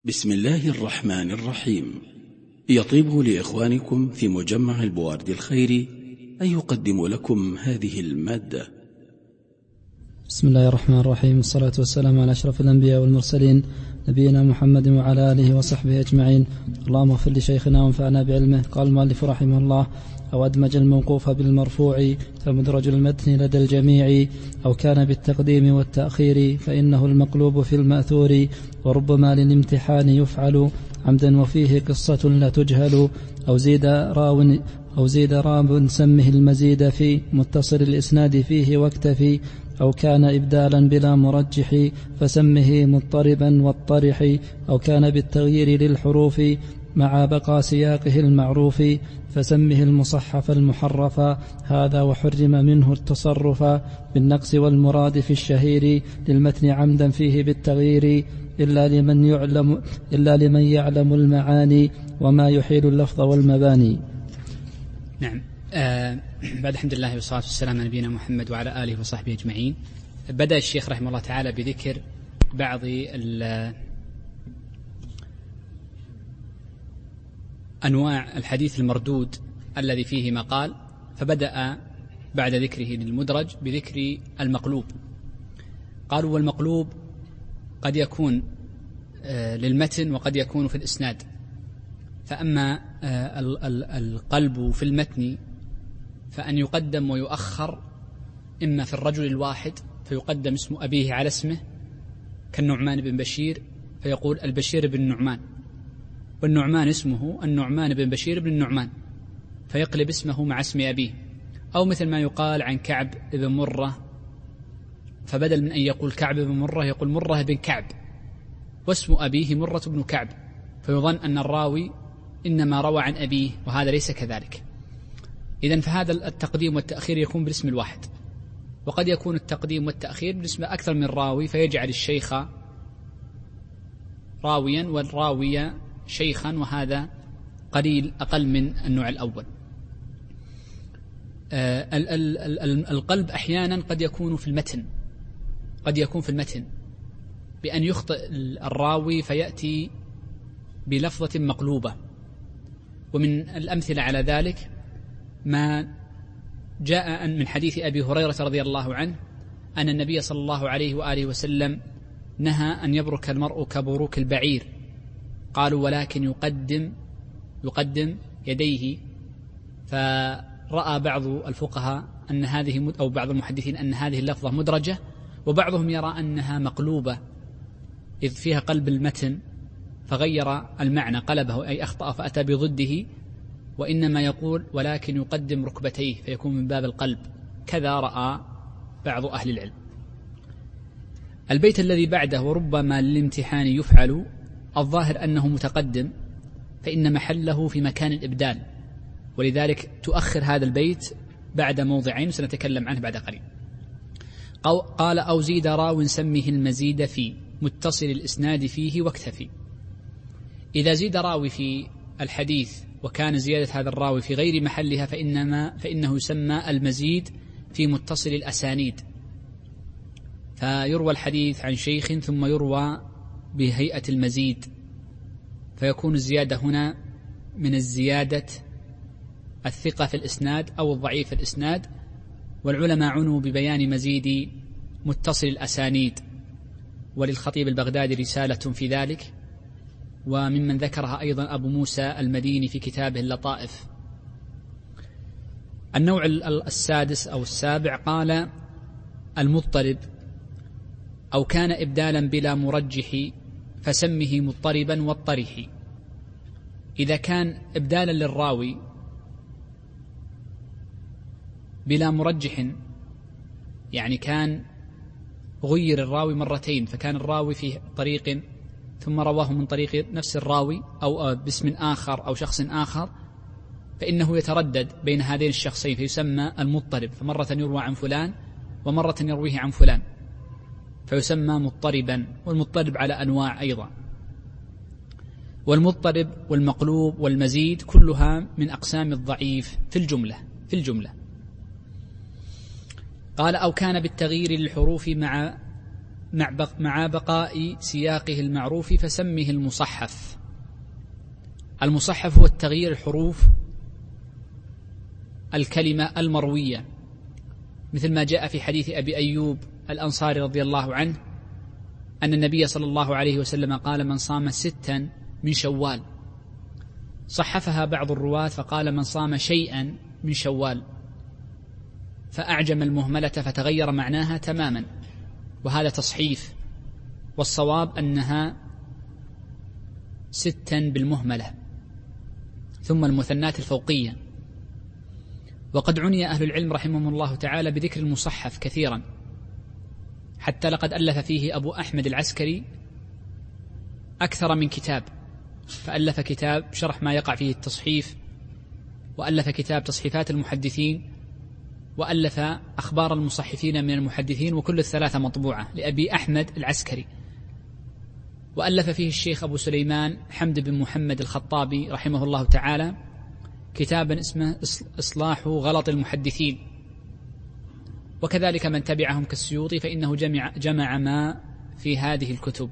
بسم الله الرحمن الرحيم. يطيب لإخوانكم في مجمع البوارد الخيري أن يقدم لكم هذه المادة. بسم الله الرحمن الرحيم، والصلاة والسلام على أشرف الأنبياء والمرسلين نبينا محمد وعلى آله وصحبه أجمعين. اللهم اغفر لشيخنا وانفعنا بعلمه. قال المؤلف رحمه الله: أو أدمج الموقوف بالمرفوع فمدرج المتن لدى الجميع، أو كان بالتقديم والتأخير فإنه المقلوب في المأثور، وربما للامتحان يفعل عمدا وفيه قصة لا تجهل، أو زيد راو سمه المزيد في متصل الإسناد فيه واكتفي، أو كان إبدالا بلا مرجح فسمه مضطربا والطرح، أو كان بالتغيير للحروف مع بقى سياقه المعروف فسمه المصحف المحرفا. هذا وحرم منه التصرف بالنقص والمراد في الشهير للمتن عمدا فيه بالتغيير، إلا لمن يعلم المعاني وما يحيل اللفظ والمباني. نعم. بعد الحمد لله والصلاة والسلام على نبينا محمد وعلى آله وصحبه أجمعين. بدأ الشيخ رحمه الله تعالى بذكر بعض أنواع الحديث المردود الذي فيه مقال، فبدأ بعد ذكره للمدرج بذكر المقلوب. قالوا: والمقلوب قد يكون للمتن وقد يكون في الإسناد. فأما القلب في المتن فأن يقدم ويؤخر، إما في الرجل الواحد فيقدم اسم أبيه على اسمه كالنعمان بن بشير فيقول البشير بن النعمان، والنعمان اسمه النعمان بن بشير بن النعمان فيقلب اسمه مع اسم أبيه. أو مثل ما يقال عن كعب بن مرة، فبدل من أن يقول كعب بن مرة يقول مرة بن كعب، واسم أبيه مرة بن كعب، فيظن أن الراوي إنما روى عن أبيه، وهذا ليس كذلك. إذن فهذا التقديم والتأخير يكون بالاسم الواحد، وقد يكون التقديم والتأخير بالاسم أكثر من راوي، فيجعل الشيخ راويا والراوية شيخا، وهذا أقل من النوع الأول. القلب أحيانا قد يكون في المتن، بأن يخطئ الراوي فيأتي بلفظة مقلوبة. ومن الأمثلة على ذلك ما جاء من حديث أبي هريرة رضي الله عنه أن النبي صلى الله عليه وآله وسلم نهى أن يبرك المرء كبروك البعير. قالوا: ولكن يقدم يديه. فرأى بعض الفقهاء أن هذه، أو بعض المحدثين، أن هذه اللفظة مدرجة، وبعضهم يرى أنها مقلوبة إذ فيها قلب المتن فغير المعنى، قلبه أي أخطأ فأتى بضده، وإنما يقول ولكن يقدم ركبتيه فيكون من باب القلب. كذا رأى بعض أهل العلم. البيت الذي بعده: وربما للامتحان يفعل، الظاهر أنه متقدم، فإن محله في مكان الإبدال، ولذلك تؤخر هذا البيت بعد موضعين سنتكلم عنه بعد قليل. قال: أو زيد راو سمه المزيد في متصل الإسناد فيه واكتفي. إذا زيد راوي في الحديث وكان زيادة هذا الراوي في غير محلها فإنه يسمى المزيد في متصل الأسانيد، فيروى الحديث عن شيخ ثم يروى بهيئة المزيد، فيكون الزيادة هنا من الزيادة الثقة في الإسناد أو الضعيف في الإسناد. والعلماء عنوا ببيان مزيد متصل الأسانيد، وللخطيب البغدادي رسالة في ذلك، وممن ذكرها أيضا أبو موسى المديني في كتابه اللطائف. النوع السادس أو السابع: قال: المضطرب، أو كان إبدالا بلا مرجح فسمه مضطربا والطرح. إذا كان إبدالا للراوي بلا مرجح، يعني كان غير الراوي مرتين، فكان الراوي في طريق ثم رواه من طريق نفس الراوي أو باسم آخر أو شخص آخر، فإنه يتردد بين هذين الشخصين فيسمى المضطرب، فمرة يروى عن فلان ومرة يرويه عن فلان فيسمى مضطربا. والمضطرب على أنواع أيضا، والمضطرب والمقلوب والمزيد كلها من أقسام الضعيف في الجملة. قال: أو كان بالتغيير للحروف مع مع بقاء سياقه المعروف فسمه المصحف. المصحف هو التغيير الحروف الكلمة المروية، مثل ما جاء في حديث أبي أيوب الأنصاري رضي الله عنه أن النبي صلى الله عليه وسلم قال: من صام 6 من شوال. صحفها بعض الرواة فقال: من صام شيئا من شوال، فأعجم المهملة فتغير معناها تماما، وهذا تصحيف، والصواب أنها 6 بالمهملة ثم المثنات الفوقية. وقد عني أهل العلم رحمهم الله تعالى بذكر المصحف كثيرا، حتى لقد ألف فيه أبو أحمد العسكري أكثر من كتاب، فألف كتاب شرح ما يقع فيه التصحيف، وألف كتاب تصحيفات المحدثين، وألف أخبار المصحفين من المحدثين، وكل الثلاثة مطبوعة لأبي أحمد العسكري. وألف فيه الشيخ أبو سليمان حمد بن محمد الخطابي رحمه الله تعالى كتابا اسمه إصلاح غلط المحدثين، وكذلك من تبعهم كالسيوطي، فإنه جمع ما في هذه الكتب.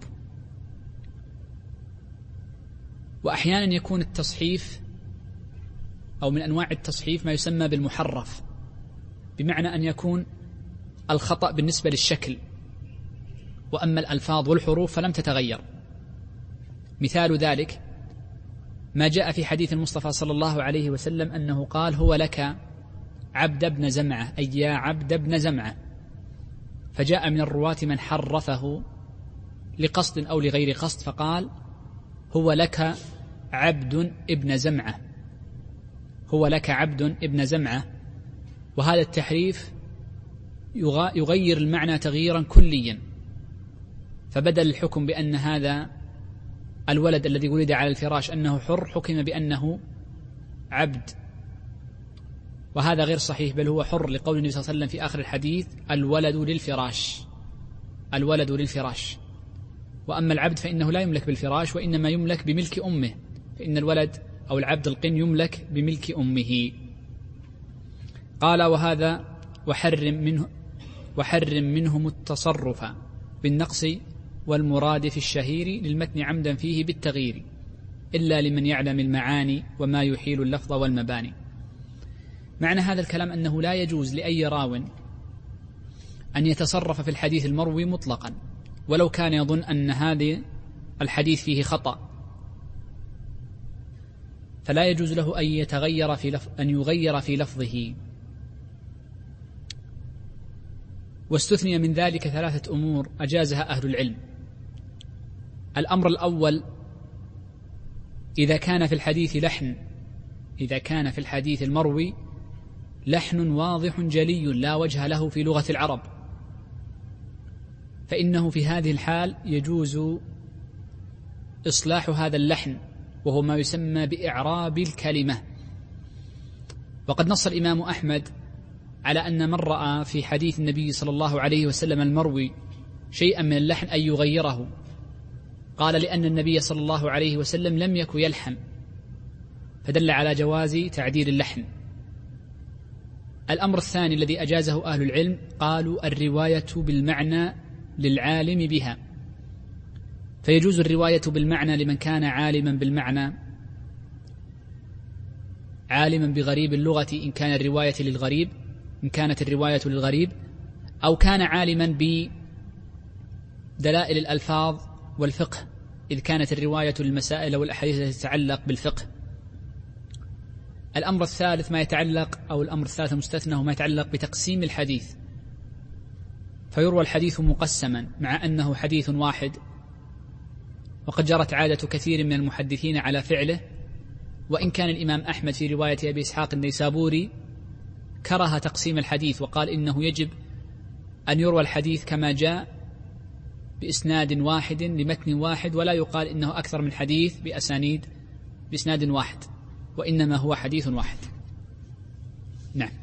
وأحيانا يكون التصحيف أو من أنواع التصحيف ما يسمى بالمحرف، بمعنى أن يكون الخطأ بالنسبة للشكل، وأما الألفاظ والحروف فلم تتغير. مثال ذلك ما جاء في حديث المصطفى صلى الله عليه وسلم أنه قال: هو لك عبد ابن زمعة، أي يا عبد ابن زمعة. فجاء من الرواة من حرفه لقصد أو لغير قصد فقال: هو لك عبد ابن زمعة، هو لك عبد ابن زمعة. وهذا التحريف يغير المعنى تغييرا كليا، فبدل الحكم بأن هذا الولد الذي ولد على الفراش أنه حر، حكم بأنه عبد، وهذا غير صحيح، بل هو حر، لقول النبي صلى الله عليه وسلم في آخر الحديث: الولد للفراش، الولد للفراش. وأما العبد فإنه لا يملك بالفراش، وإنما يملك بملك أمه، فإن الولد أو العبد القن يملك بملك أمه. قال: وهذا وحرم منهم التصرف بالنقص والمراد في الشهير للمتن عمدا فيه بالتغيير، إلا لمن يعلم المعاني وما يحيل اللفظ والمباني. معنى هذا الكلام أنه لا يجوز لأي راو أن يتصرف في الحديث المروي مطلقا، ولو كان يظن أن هذا الحديث فيه خطأ، فلا يجوز له أن يغير في لفظه. واستثني من ذلك 3 أمور أجازها أهل العلم. الأمر الأول: إذا كان في الحديث المروي لحن واضح جلي لا وجه له في لغة العرب، فإنه في هذه الحال يجوز إصلاح هذا اللحن، وهو ما يسمى بإعراب الكلمة. وقد نص الإمام أحمد على أن من رأى في حديث النبي صلى الله عليه وسلم المروي شيئا من اللحن أن يغيره، قال: لأن النبي صلى الله عليه وسلم لم يكن يلحن، فدل على جواز تعديل اللحن. الأمر الثاني الذي أجازه أهل العلم، قالوا: الرواية بالمعنى للعالم بها، فيجوز الرواية بالمعنى لمن كان عالما بالمعنى، عالما بغريب اللغة إن كانت الرواية للغريب، أو كان عالما بدلائل الألفاظ والفقه، إذ كانت الرواية للمسائل والأحاديث التي تتعلق بالفقه. الأمر الثالث الأمر الثالث مستثنى ما يتعلق بتقسيم الحديث، فيروى الحديث مقسما مع أنه حديث واحد، وقد جرت عادة كثير من المحدثين على فعله، وإن كان الإمام أحمد في رواية أبي إسحاق النيسابوري كره تقسيم الحديث، وقال إنه يجب أن يروى الحديث كما جاء بإسناد واحد لمتن واحد، ولا يقال إنه أكثر من حديث بإسناد واحد، وإنما هو حديث واحد. نعم.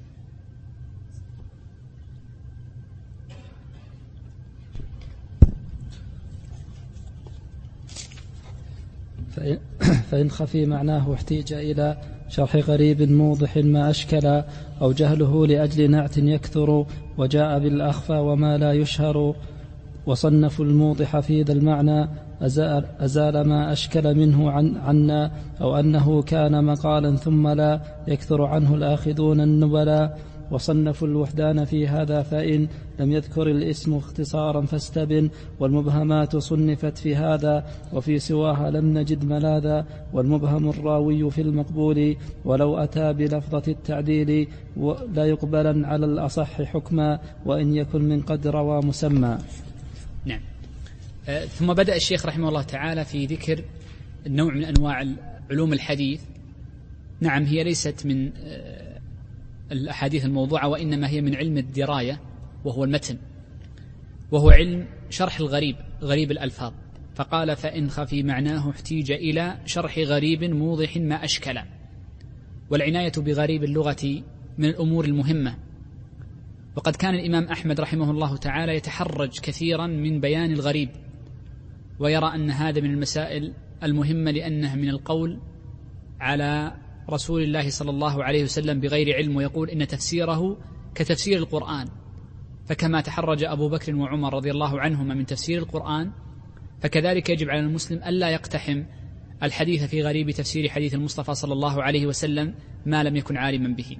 فإن خفي معناه احتيج إلى شرح غريب موضح ما أشكل، أو جهله لأجل نعت يكثر، وجاء بالأخفى وما لا يشهر، وصنفوا الموضح في ذا المعنى أزال ما أشكل منه عنا، أو أنه كان مقالا ثم لا يكثر عنه الآخذون النبلاء. وصنفوا الوحدان في هذا فإن لم يذكر الاسم اختصارا فاستبن، والمبهمات صنفت في هذا وفي سواها لم نجد ملاذا. والمبهم الراوي في المقبول ولو أتى بلفظة التعديل لا يقبلا على الأصح حكما، وإن يكن من قد روى مسمى. نعم. ثم بدأ الشيخ رحمه الله تعالى في ذكر النوع من أنواع علوم الحديث. نعم، هي ليست من الأحاديث الموضوعة، وإنما هي من علم الدراية، وهو المتن، وهو علم شرح الغريب، غريب الألفاظ. فقال: فإن خفي معناه احتيج إلى شرح غريب موضح ما أشكل. والعناية بغريب اللغة من الأمور المهمة. وقد كان الإمام أحمد رحمه الله تعالى يتحرج كثيرا من بيان الغريب، ويرى أن هذا من المسائل المهمة، لأنه من القول على رسول الله صلى الله عليه وسلم بغير علم، ويقول إن تفسيره كتفسير القرآن. فكما تحرج أبو بكر وعمر رضي الله عنهما من تفسير القرآن، فكذلك يجب على المسلم ألا يقتحم الحديث في غريب تفسير حديث المصطفى صلى الله عليه وسلم ما لم يكن عالما به.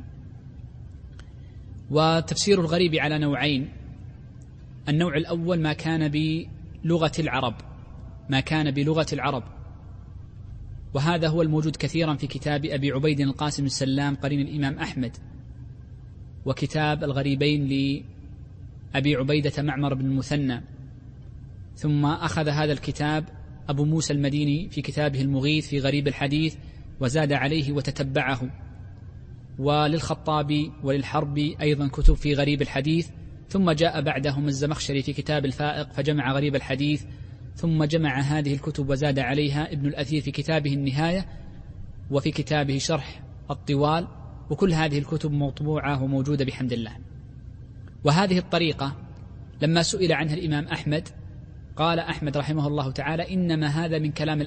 وتفسير الغريب على نوعين: النوع الأول ما كان بلغة العرب، وهذا هو الموجود كثيرا في كتاب أبي عبيد القاسم السلام قرين الإمام أحمد، وكتاب الغريبين لأبي عبيدة معمر بن المثنى. ثم أخذ هذا الكتاب أبو موسى المديني في كتابه المغيث في غريب الحديث وزاد عليه وتتبعه. وللخطابي وللحربي أيضا كتب في غريب الحديث. ثم جاء بعدهم الزمخشري في كتاب الفائق فجمع غريب الحديث. ثم جمع هذه الكتب وزاد عليها ابن الأثير في كتابه النهاية، وفي كتابه شرح الطوال. وكل هذه الكتب مطبوعة وموجودة بحمد الله. وهذه الطريقة لما سئل عنها الإمام أحمد قال أحمد رحمه الله تعالى: إنما هذا من كلام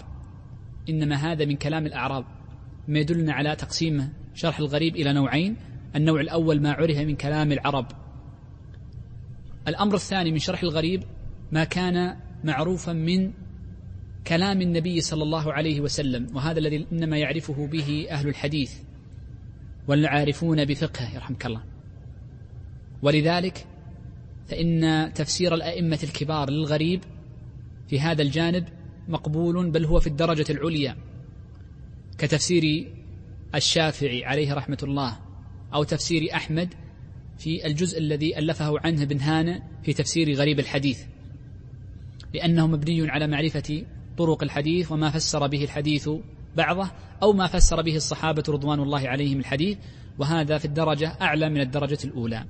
الأعراب، ما يدلنا على تقسيم شرح الغريب إلى نوعين: النوع الأول ما عرف من كلام العرب. الأمر الثاني من شرح الغريب ما كان معروفا من كلام النبي صلى الله عليه وسلم، وهذا الذي إنما يعرفه به أهل الحديث والعارفون بفقهه يرحمك الله. ولذلك فإن تفسير الأئمة الكبار للغريب في هذا الجانب مقبول، بل هو في الدرجة العليا، كتفسير الشافعي عليه رحمة الله، أو تفسير أحمد في الجزء الذي ألفه عنه بن هانة في تفسير غريب الحديث، لأنه مبني على معرفة طرق الحديث وما فسر به الحديث بعضه، أو ما فسر به الصحابة رضوان الله عليهم الحديث، وهذا في الدرجة أعلى من الدرجة الأولى.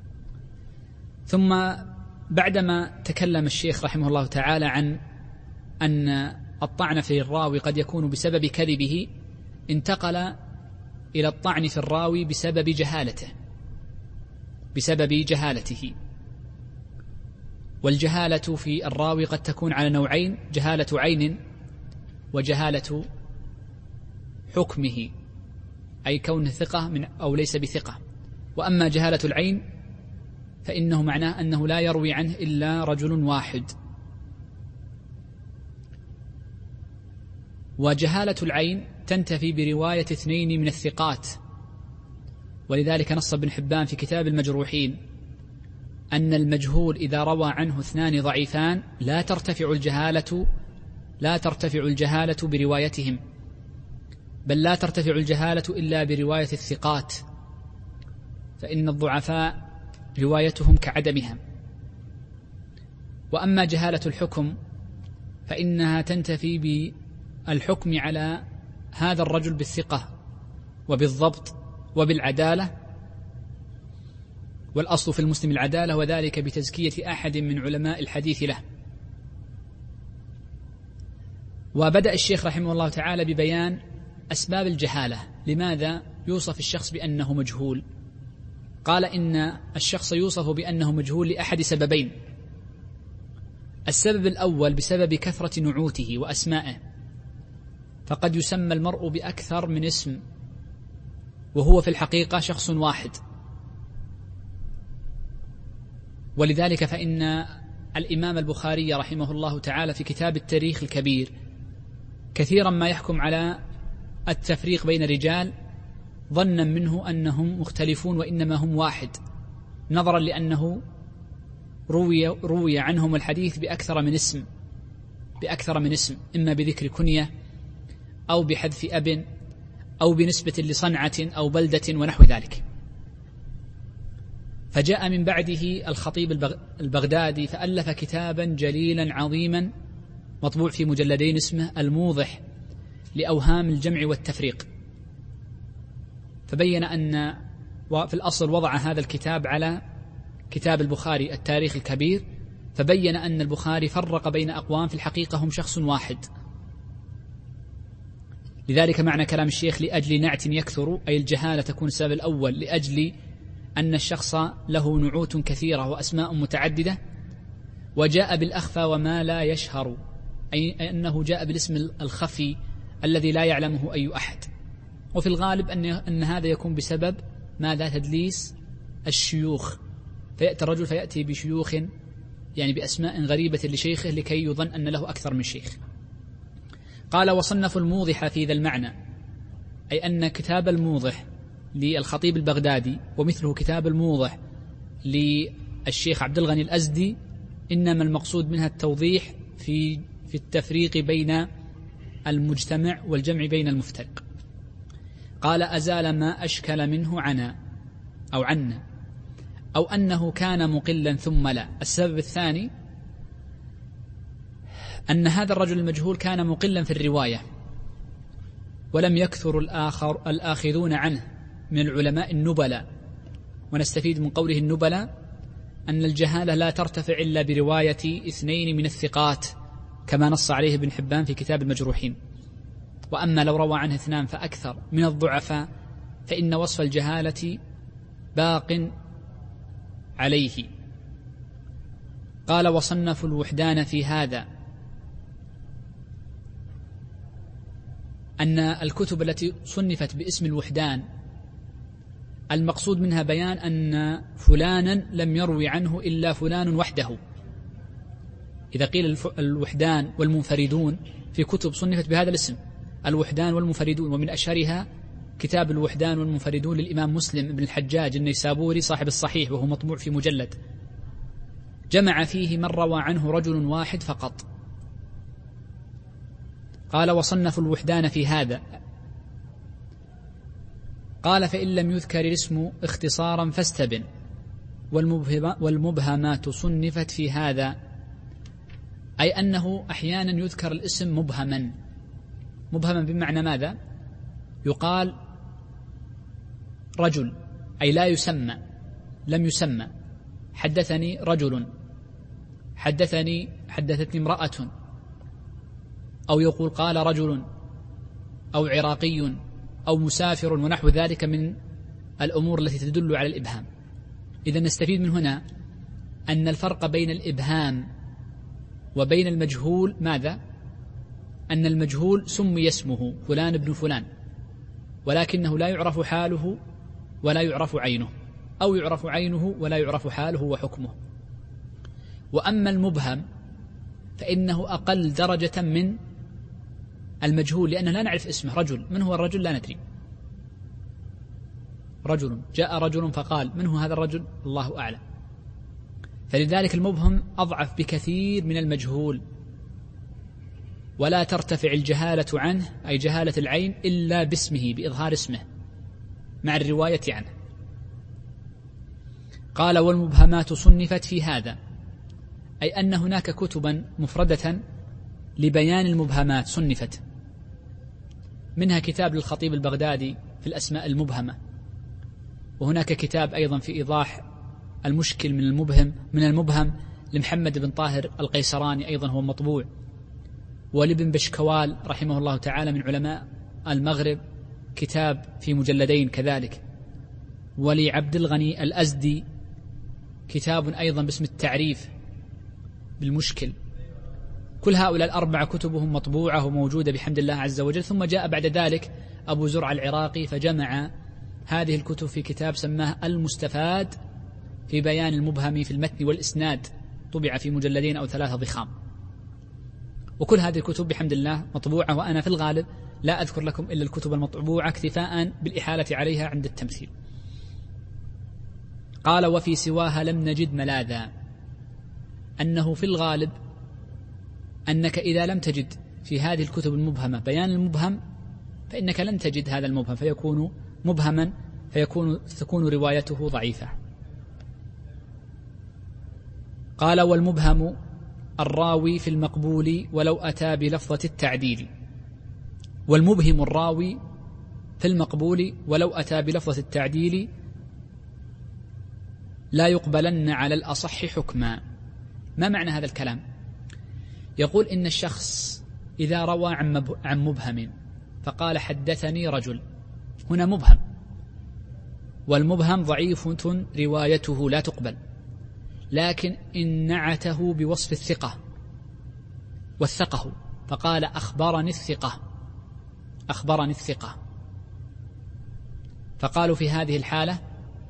ثم بعدما تكلم الشيخ رحمه الله تعالى عن أن الطعن في الراوي قد يكون بسبب كذبه، انتقل إلى الطعن في الراوي بسبب جهالته. والجهالة في الراوي قد تكون على نوعين: جهالة عين وجهالة حكمه، أي كونه ثقة أو ليس بثقة. وأما جهالة العين فإنه معناه أنه لا يروي عنه إلا رجل واحد. وجهالة العين تنتفي برواية 2 من الثقات، ولذلك نص ابن حبان في كتاب المجروحين أن المجهول إذا روى عنه 2 ضعيفان لا ترتفع الجهالة بروايتهم، بل لا ترتفع الجهالة إلا برواية الثقات، فإن الضعفاء روايتهم كعدمها. وأما جهالة الحكم فإنها تنتفي بالحكم على هذا الرجل بالثقة وبالضبط وبالعدالة، والأصل في المسلم العدالة، وذلك بتزكية أحد من علماء الحديث له. وبدأ الشيخ رحمه الله تعالى ببيان أسباب الجهالة، لماذا يوصف الشخص بأنه مجهول؟ قال إن الشخص يوصف بأنه مجهول لأحد سببين: السبب الأول بسبب كثرة نعوته وأسمائه، فقد يسمى المرء بأكثر من اسم وهو في الحقيقة شخص واحد. ولذلك فإن الإمام البخاري رحمه الله تعالى في كتاب التاريخ الكبير كثيرا ما يحكم على التفريق بين الرجال ظنا منه أنهم مختلفون وإنما هم واحد، نظرا لأنه روي عنهم الحديث بأكثر من اسم، إما بذكر كنية أو بحذف أب أو بنسبة لصنعة أو بلدة ونحو ذلك. فجاء من بعده الخطيب البغدادي فألف كتابا جليلا عظيما مطبوع في مجلدين اسمه الموضح لأوهام الجمع والتفريق، فبين أن في الأصل وضع هذا الكتاب على كتاب البخاري التاريخ الكبير، فبين أن البخاري فرق بين أقوام في الحقيقة هم شخص واحد. لذلك معنى كلام الشيخ لأجل نعت يكثر، أي الجهالة تكون السبب الأول، لأجل أن الشخص له نعوت كثيرة وأسماء متعددة، وجاء بالأخفى وما لا يشهر، أي أنه جاء بالاسم الخفي الذي لا يعلمه أي أحد. وفي الغالب أن هذا يكون بسبب ماذا؟ تدليس الشيوخ، فيأتي الرجل فيأتي بشيوخ يعني بأسماء غريبة لشيخه لكي يظن أن له أكثر من شيخ. قال وصنف الموضح في ذا المعنى، أي أن كتاب الموضح للخطيب البغدادي ومثله كتاب الموضح للشيخ عبد الغني الأزدي إنما المقصود منها التوضيح في التفريق بين المجتمع والجمع بين المفترق. قال أزال ما أشكل منه عنا أو أنه كان مقلا ثم لا. السبب الثاني أن هذا الرجل المجهول كان مقلا في الرواية، ولم يكثر الآخذون عنه من العلماء النبلاء. ونستفيد من قوله النبلاء أن الجهالة لا ترتفع إلا برواية 2 من الثقات كما نص عليه ابن حبان في كتاب المجروحين. وأما لو روى عنه 2 فأكثر من الضعفاء فإن وصف الجهالة باق عليه. قال وصنف الوحدان في هذا، أن الكتب التي صنفت باسم الوحدان المقصود منها بيان أن فلانا لم يروي عنه إلا فلان وحده. إذا قيل الوحدان والمنفردون في كتب صنفت بهذا الاسم، الوحدان والمنفردون، ومن أشهرها كتاب الوحدان والمنفردون للإمام مسلم بن الحجاج النيسابوري صاحب الصحيح، وهو مطبوع في مجلد، جمع فيه من روى عنه رجل واحد فقط. قال وصنف الوحدان في هذا. قال فإن لم يذكر الاسم اختصارا فاستبن، والمبهمات صنفت في هذا، أي أنه أحيانا يذكر الاسم مبهما بمعنى ماذا؟ يقال رجل، أي لا يسمى، لم يسمى، حدثني رجل، حدثتني امرأة، أو يقول قال رجل أو عراقي أو مسافر ونحو ذلك من الأمور التي تدل على الإبهام. إذا نستفيد من هنا أن الفرق بين الإبهام وبين المجهول ماذا؟ أن المجهول سمي اسمه فلان ابن فلان، ولكنه لا يعرف حاله ولا يعرف عينه، أو يعرف عينه ولا يعرف حاله وحكمه. وأما المبهم فإنه أقل درجة من المجهول، لأنه لا نعرف اسمه. رجل، من هو الرجل؟ لا ندري. رجل، جاء رجل فقال، من هو هذا الرجل؟ الله أعلم. فلذلك المبهم أضعف بكثير من المجهول، ولا ترتفع الجهالة عنه، أي جهالة العين، إلا باسمه، بإظهار اسمه مع الرواية عنه. قال والمبهمات صنفت في هذا، أي أن هناك كتبا مفردة لبيان المبهمات صنفت، منها كتاب للخطيب البغدادي في الأسماء المبهمة، وهناك كتاب أيضا في إيضاح المشكل من المبهم لمحمد بن طاهر القيسراني، أيضا هو مطبوع، ولابن بشكوال رحمه الله تعالى من علماء المغرب كتاب في مجلدين كذلك، ولعبد الغني الأزدي كتاب أيضا باسم التعريف بالمشكل. كل هؤلاء الأربعة كتبهم مطبوعة وموجودة بحمد الله عز وجل. ثم جاء بعد ذلك أبو زرع العراقي فجمع هذه الكتب في كتاب سماه المستفاد في بيان المبهم في المتن والإسناد، طبع في مجلدين أو 3 ضخام، وكل هذه الكتب بحمد الله مطبوعة، وأنا في الغالب لا أذكر لكم إلا الكتب المطبوعة اكتفاء بالإحالة عليها عند التمثيل. قال: وفي سواها لم نجد ملاذا، أنه في الغالب أنك إذا لم تجد في هذه الكتب المبهمة بيان المبهم فإنك لن تجد هذا المبهم، فيكون مبهما، تكون روايته ضعيفة. قال: والمبهم الراوي في المقبول ولو أتى بلفظة التعديل. والمبهم الراوي في المقبول ولو أتى بلفظة التعديل لا يقبلن على الأصح حكما. ما معنى هذا الكلام؟ يقول إن الشخص إذا روى عن مبهم فقال حدثني رجل، هنا مبهم، والمبهم ضعيف روايته لا تقبل، لكن إن نعته بوصف الثقة وثقه فقال أخبرني الثقة، فقالوا في هذه الحالة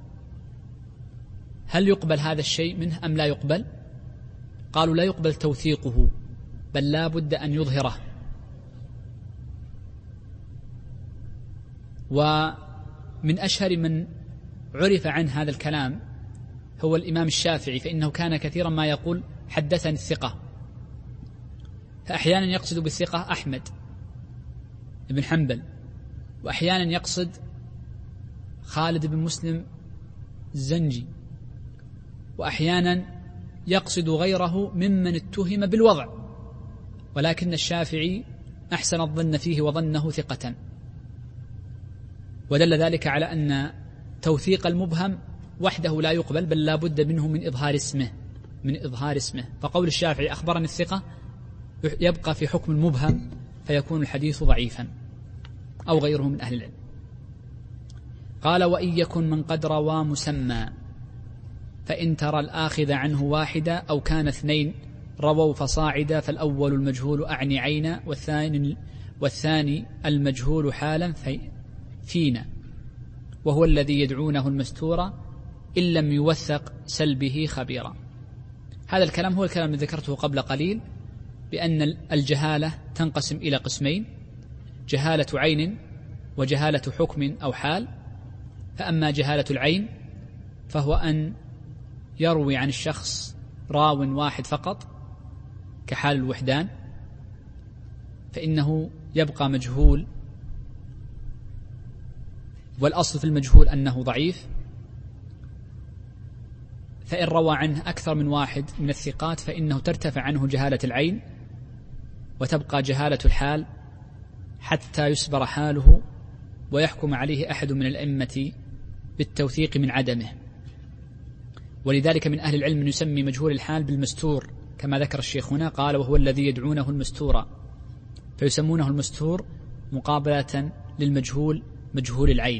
هل يقبل هذا الشيء منه أم لا يقبل؟ قالوا لا يقبل توثيقه، بل لا بد أن يظهره. ومن أشهر من عرف عن هذا الكلام هو الإمام الشافعي، فإنه كان كثيرا ما يقول حدثني الثقة، فأحيانا يقصد بالثقة أحمد بن حنبل، وأحيانا يقصد خالد بن مسلم الزنجي، وأحيانا يقصد غيره ممن اتهم بالوضع، ولكن الشافعي أحسن الظن فيه وظنه ثقة. ودل ذلك على أن توثيق المبهم وحده لا يقبل، بل لا بد منه من إظهار اسمه. فقول الشافعي أخبرني الثقة يبقى في حكم المبهم، فيكون الحديث ضعيفا أو غيره من أهل العلم. قال: وإن يكن من قد روى مسمى فإن ترى الآخذ عنه واحدا أو كان 2 رووا فصاعدا، فالأول المجهول أعني عينا، والثاني المجهول حالا فينا، وهو الذي يدعونه المستورة إن لم يوثق سلبه خبيرا. هذا الكلام هو الكلام الذي ذكرته قبل قليل، بأن الجهالة تنقسم إلى قسمين: جهالة عين وجهالة حكم أو حال. فأما جهالة العين فهو أن يروي عن الشخص راو واحد فقط كحال الوحدان، فإنه يبقى مجهول، والأصل في المجهول أنه ضعيف. فإن روى عنه أكثر من واحد من الثقات فإنه ترتفع عنه جهالة العين وتبقى جهالة الحال حتى يسبر حاله ويحكم عليه أحد من الأئمة بالتوثيق من عدمه. ولذلك من أهل العلم من يسمي مجهول الحال بالمستور، كما ذكر الشيخ هنا، قال: وهو الذي يدعونه المستورا، فيسمونه المستور مقابلة للمجهول مجهول العين.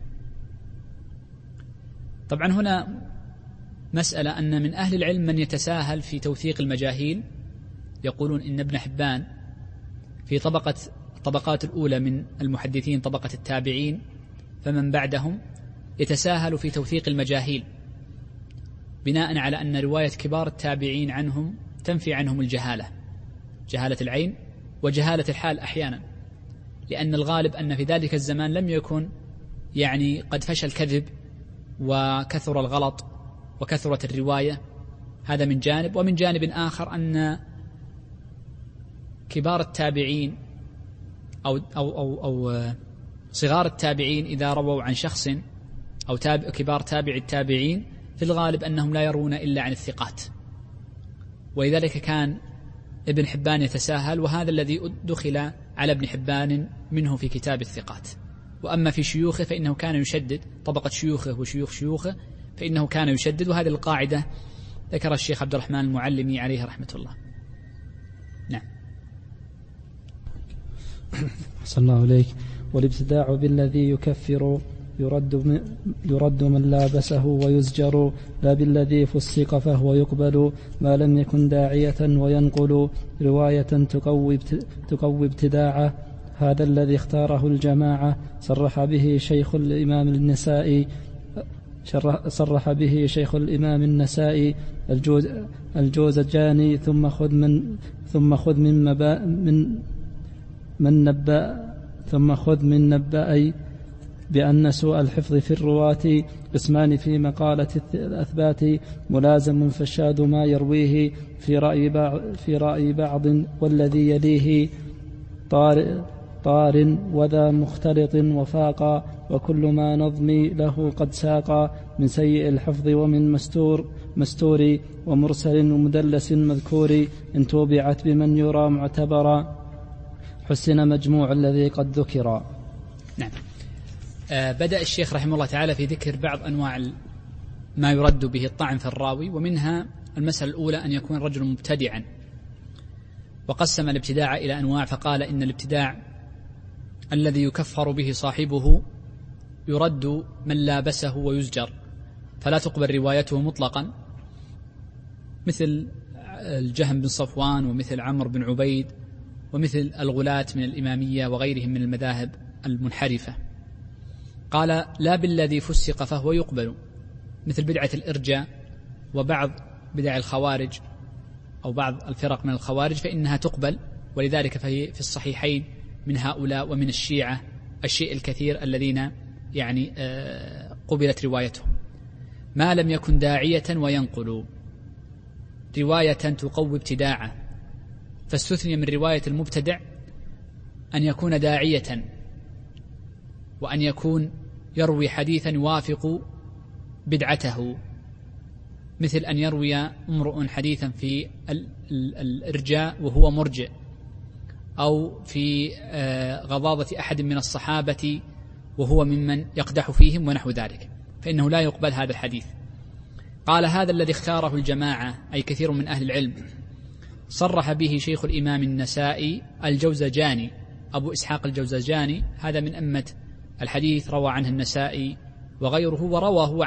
طبعا هنا مسألة أن من أهل العلم من يتساهل في توثيق المجاهيل، يقولون إن ابن حبان في الطبقات الأولى من المحدثين، طبقة التابعين فمن بعدهم، يتساهل في توثيق المجاهيل بناء على أن رواية كبار التابعين عنهم تنفي عنهم الجهالة، جهالة العين وجهالة الحال أحيانا، لأن الغالب أن في ذلك الزمان لم يكن قد فشى الكذب وكثر الغلط وكثرة الرواية. هذا من جانب. ومن جانب آخر أن كبار التابعين أو صغار التابعين إذا رووا عن شخص أو كبار تابع التابعين في الغالب أنهم لا يرون إلا عن الثقات، ولذلك كان ابن حبان يتساهل، وهذا الذي دخل على ابن حبان منه في كتاب الثقات. وأما في شيوخه فإنه كان يشدد، طبقة شيوخه وشيوخ شيوخه فإنه كان يشدد، وهذه القاعدة ذكر الشيخ عبد الرحمن المعلمي عليه رحمة الله. نعم. أحسن الله عليك. والابتداع بالذي يكفر يرد من لابسه ويزجر، لا بالذي فسق فهو يقبل ما لم يكن داعية، وينقل رواية تقوي ابتداعه. هذا الذي اختاره الجماعة، صرح به شيخ الإمام النسائي الجوزجاني ثم خذ من نبأي بأن سوء الحفظ في الرواة قسمان في مقالة الأثبات ملازم فالشاذ ما يرويه في رأي بعض والذي يليه طار وذا مختلط وفاقا وكل ما نظمي له قد ساقا من سيء الحفظ ومن مستور ومرسل ومدلس مذكور إن توبعت بمن يرى معتبرا حسن مجموع الذي قد ذكر. نعم. بدأ الشيخ رحمه الله تعالى في ذكر بعض أنواع ما يرد به الطعن في الراوي، ومنها المسألة الأولى أن يكون رجل مبتدعا، وقسم الابتداع إلى أنواع، فقال إن الابتداع الذي يكفر به صاحبه يرد من لابسه ويزجر، فلا تقبل روايته مطلقا، مثل الجهم بن صفوان ومثل عمرو بن عبيد ومثل الغلاة من الإمامية وغيرهم من المذاهب المنحرفة. قال لا بالذي فسق فهو يقبل، مثل بدعة الإرجاء وبعض بدع الخوارج أو بعض الفرق من الخوارج فإنها تقبل، ولذلك فهي في الصحيحين من هؤلاء ومن الشيعة الشيء الكثير الذين يعني قبلت روايتهم، ما لم يكن داعية وينقل رواية تقوي ابتداعه، فاستثني من رواية المبتدع أن يكون داعية وأن يكون يروي حديثا يوافق بدعته، مثل أن يروي امرؤ حديثا في الإرجاء وهو مرجئ، أو في غضاضة أحد من الصحابة وهو ممن يقدح فيهم ونحو ذلك، فإنه لا يقبل هذا الحديث. قال هذا الذي اختاره الجماعة أي كثير من أهل العلم، صرح به شيخ الإمام النسائي الجوزجاني أبو إسحاق الجوزجاني، هذا من أمة الحديث، روى عنه النسائي وغيره، ورواه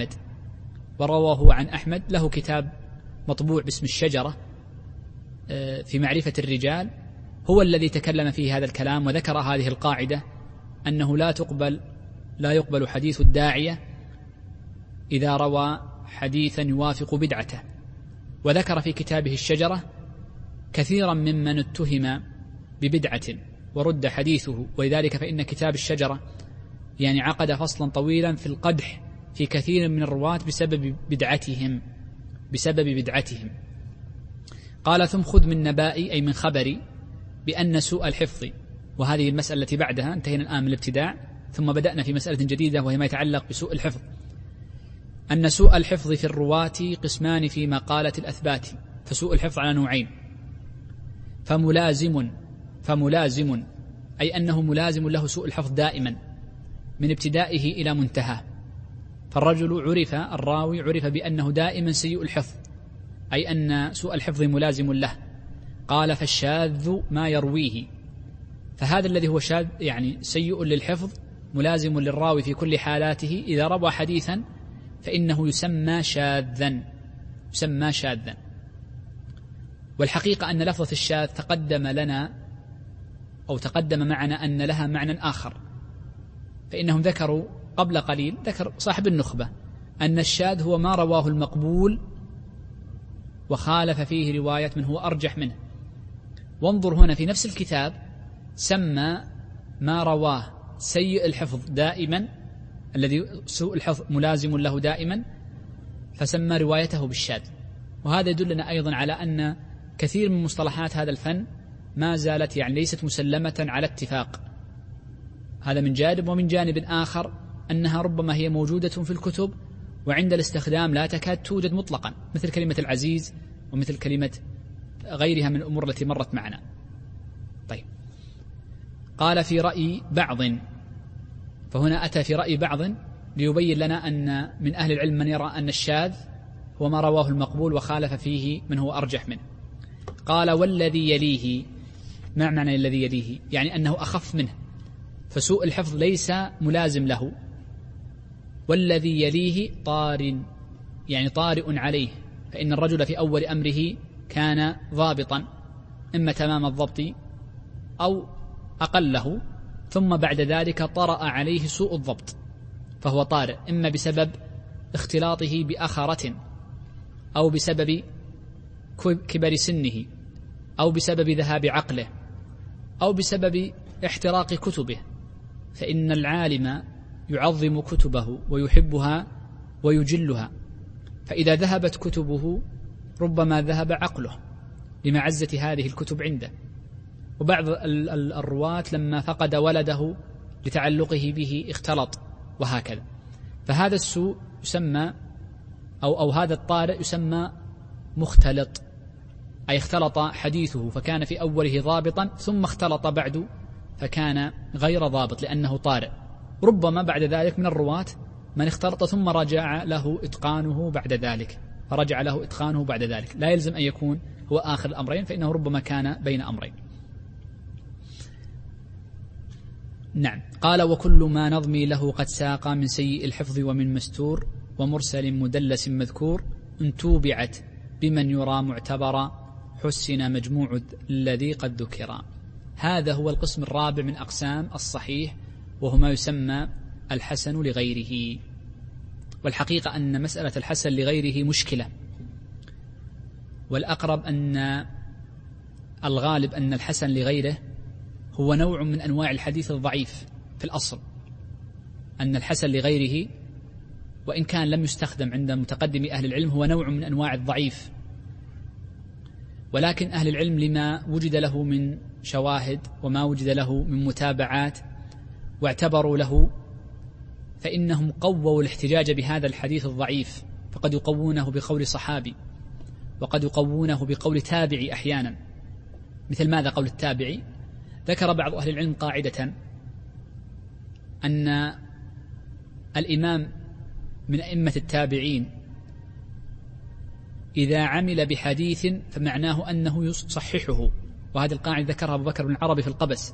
عن أحمد، له كتاب مطبوع باسم الشجرة في معرفة الرجال، هو الذي تكلم فيه هذا الكلام وذكر هذه القاعدة أنه لا يقبل حديث الداعية إذا روى حديثا يوافق بدعته، وذكر في كتابه الشجرة كثيرا ممن اتهم ببدعة ورد حديثه، ولذلك فإن كتاب الشجرة يعني عقد فصلا طويلا في القدح في كثير من الرواة بسبب بدعتهم. قال ثم خذ من نبائي أي من خبري بأن سوء الحفظ، وهذه المسألة التي بعدها انتهينا الآن من الابتداع، ثم بدأنا في مسألة جديدة وهي ما يتعلق بسوء الحفظ، أن سوء الحفظ في الرواة قسمان في مقالة الأثبات، فسوء الحفظ على نوعين، فملازم أي أنه ملازم له سوء الحفظ دائما من ابتدائه إلى منتهى، فالرجل الراوي عرف بأنه دائما سيء الحفظ، أي أن سوء الحفظ ملازم له. قال فالشاذ ما يرويه، فهذا الذي هو شاذ يعني سيء للحفظ ملازم للراوي في كل حالاته، إذا روى حديثا فإنه يسمى شاذا. والحقيقة أن لفظة الشاذ تقدم معنا أن لها معنى آخر، فإنهم ذكروا قبل قليل، ذكر صاحب النخبة أن الشاذ هو ما رواه المقبول وخالف فيه رواية من هو أرجح منه. وانظر هنا في نفس الكتاب سمى ما رواه سيء الحفظ دائما، الذي سوء الحفظ ملازم له دائما، فسمى روايته بالشاذ. وهذا يدلنا أيضا على أن كثير من مصطلحات هذا الفن ما زالت يعني ليست مسلمة على اتفاق، هذا من جانب، ومن جانب آخر أنها ربما هي موجودة في الكتب وعند الاستخدام لا تكاد توجد مطلقا، مثل كلمة العزيز ومثل كلمة غيرها من الأمور التي مرت معنا. طيب، قال في رأي بعض، فهنا أتى في رأي بعض ليبين لنا أن من أهل العلم من يرى أن الشاذ هو ما رواه المقبول وخالف فيه من هو أرجح منه. قال والذي يليه، ما معنى الذي يليه؟ يعني أنه أخف منه، فسوء الحفظ ليس ملازم له، والذي يليه يعني طارئ عليه، فإن الرجل في أول أمره كان ضابطا إما تمام الضبط أو أقله، ثم بعد ذلك طرأ عليه سوء الضبط، فهو طارئ إما بسبب اختلاطه بأخرة أو بسبب كبر سنه أو بسبب ذهاب عقله أو بسبب احتراق كتبه، فإن العالم يعظم كتبه ويحبها ويجلها، فإذا ذهبت كتبه ربما ذهب عقله لمعزة هذه الكتب عنده. وبعض الرواة لما فقد ولده لتعلقه به اختلط، وهكذا. فهذا السوء يسمى أو هذا الطارئ يسمى مختلط، أي اختلط حديثه فكان في أوله ضابطا ثم اختلط بعد فكان غير ضابط لأنه طارئ. ربما بعد ذلك من الرواة من اختلط ثم رجع له إتقانه بعد ذلك، فرجع له إتقانه بعد ذلك، لا يلزم أن يكون هو آخر الأمرين، فإنه ربما كان بين أمرين. نعم. قال: وكل ما نظمي له قد ساق من سيء الحفظ ومن مستور ومرسل مدلس مذكور، إن توبعت بمن يرى معتبرا حسن مجموع الذي قد ذكر. هذا هو القسم الرابع من أقسام الصحيح، وهو ما يسمى الحسن لغيره. والحقيقة أن مسألة الحسن لغيره مشكلة، والأقرب أن الغالب أن الحسن لغيره هو نوع من أنواع الحديث الضعيف في الأصل، أن الحسن لغيره وإن كان لم يستخدم عند متقدم أهل العلم هو نوع من أنواع الضعيف، ولكن أهل العلم لما وجد له من شواهد وما وجد له من متابعات واعتبروا له، فإنهم قووا الاحتجاج بهذا الحديث الضعيف، فقد يقوونه بقول صحابي وقد يقوونه بقول تابعي أحيانا. مثل ماذا قول التابعي؟ ذكر بعض أهل العلم قاعدة أن الإمام من أئمة التابعين إذا عمل بحديث فمعناه أنه يصححه، وهذه القاعدة ذكرها أبو بكر بن العربي في القبس،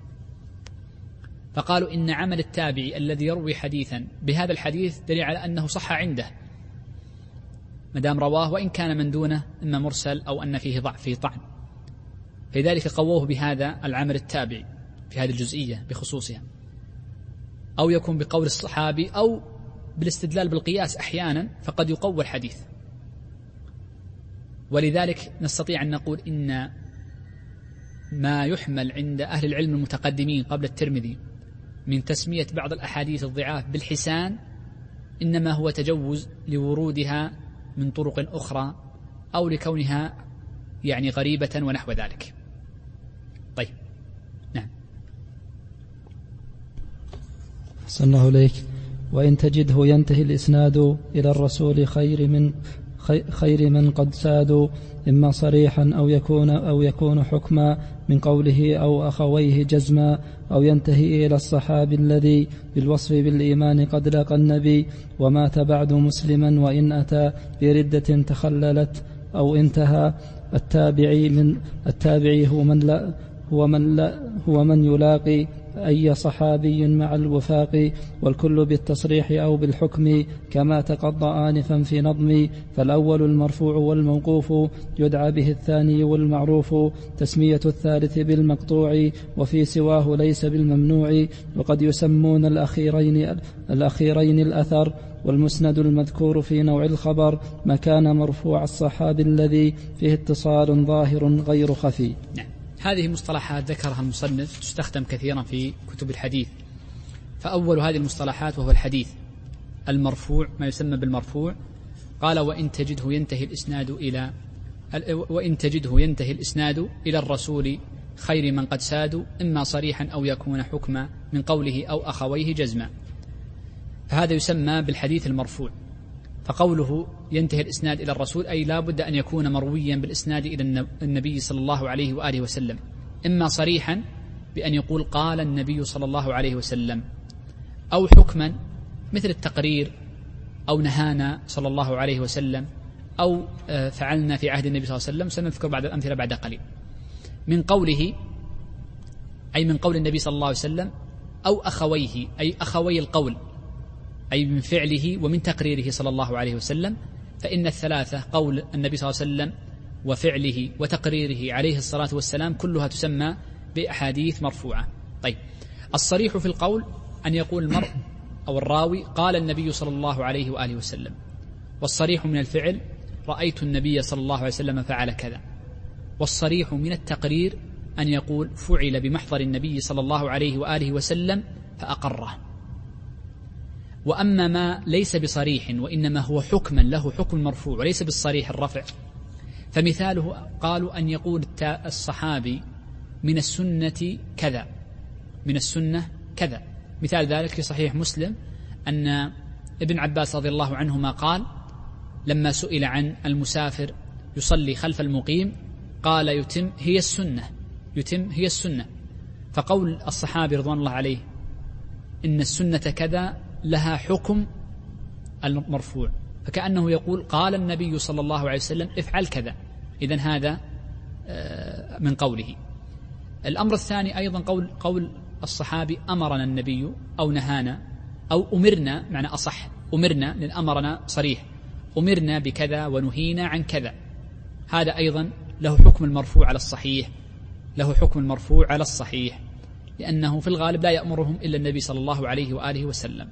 فقالوا إن عمل التابعي الذي يروي حديثا بهذا الحديث دليل على أنه صح عنده مدام رواه، وإن كان من دونه إما مرسل أو أن فيه ضعف فيه طعن، فلذلك قووه بهذا العمل التابعي في هذه الجزئية بخصوصها، أو يكون بقول الصحابي أو بالاستدلال بالقياس أحيانا، فقد يقوى الحديث. ولذلك نستطيع أن نقول إن ما يحمل عند أهل العلم المتقدمين قبل الترمذي من تسمية بعض الأحاديث الضعاف بالحسان إنما هو تجوز لورودها من طرق أخرى أو لكونها يعني غريبة ونحو ذلك. طيب. نعم. أحسن الله إليك. وإن تجده ينتهي الإسناد إلى الرسول خير من قد سادوا، إما صريحا أو يكون حكما من قوله أو أخويه جزما، أو ينتهي إلى الصحابي الذي بالوصف بالإيمان قد لاقى النبي ومات بعد مسلما، وإن أتى بردة تخللت أو انتهى. التابعي هو من يلاقي أي صحابي مع الوفاق، والكل بالتصريح أو بالحكم كما تقضى آنفا في نظمي، فالأول المرفوع والموقوف يدعى به الثاني والمعروف، تسمية الثالث بالمقطوع وفي سواه ليس بالممنوع، وقد يسمون الأخيرين الأثر، والمسند المذكور في نوع الخبر مكان مرفوع الصحابي الذي فيه اتصال ظاهر غير خفي. نعم. هذه مصطلحات ذكرها المصنف تستخدم كثيرا في كتب الحديث. فأول هذه المصطلحات وهو الحديث المرفوع، ما يسمى بالمرفوع. قال: وإن تجده ينتهي الإسناد إلى الرسول خير من قد سادوا، إما صريحا أو يكون حكما من قوله أو أخويه جزما. فهذا يسمى بالحديث المرفوع. فقوله ينتهي الإسناد إلى الرسول أي لا بد أن يكون مرويا بالإسناد إلى النبي صلى الله عليه وآله وسلم، إما صريحا بأن يقول قال النبي صلى الله عليه وسلم، أو حكما مثل التقرير أو نهانا صلى الله عليه وسلم، أو فعلنا في عهد النبي صلى الله عليه وسلم، سنذكر بعض الأمثلة بعد قليل. من قوله أي من قول النبي صلى الله عليه وسلم، أو أخويه أي أخوي القول، أي من فعله ومن تقريره صلى الله عليه وسلم، فإن الثلاثة قول النبي صلى الله عليه وسلم وفعله وتقريره عليه الصلاة والسلام كلها تسمى بأحاديث مرفوعة. طيب. الصريح في القول أن يقول المرء أو الراوي قال النبي صلى الله عليه وآله وسلم، والصريح من الفعل رأيت النبي صلى الله عليه وسلم فعل كذا. والصريح من التقرير أن يقول فعل بمحضر النبي صلى الله عليه وآله وسلم فأقره. وأما ما ليس بصريح وإنما هو حكما له حكم مرفوع وليس بالصريح الرفع، فمثاله قالوا أن يقول الصحابي من السنة كذا، من السنة كذا. مثال ذلك في صحيح مسلم أن ابن عباس رضي الله عنهما قال لما سئل عن المسافر يصلي خلف المقيم قال يتم هي السنة، يتم هي السنة. فقول الصحابي رضوان الله عليه إن السنة كذا لها حكم المرفوع، فكأنه يقول قال النبي صلى الله عليه وسلم افعل كذا، إذن هذا من قوله. الأمر الثاني أيضا قول الصحابي أمرنا النبي أو نهانا أو أمرنا، معنى أصح أمرنا لأن أمرنا صريح، أمرنا بكذا ونهينا عن كذا، هذا أيضا له حكم المرفوع على الصحيح، له حكم المرفوع على الصحيح، لأنه في الغالب لا يأمرهم إلا النبي صلى الله عليه وآله وسلم.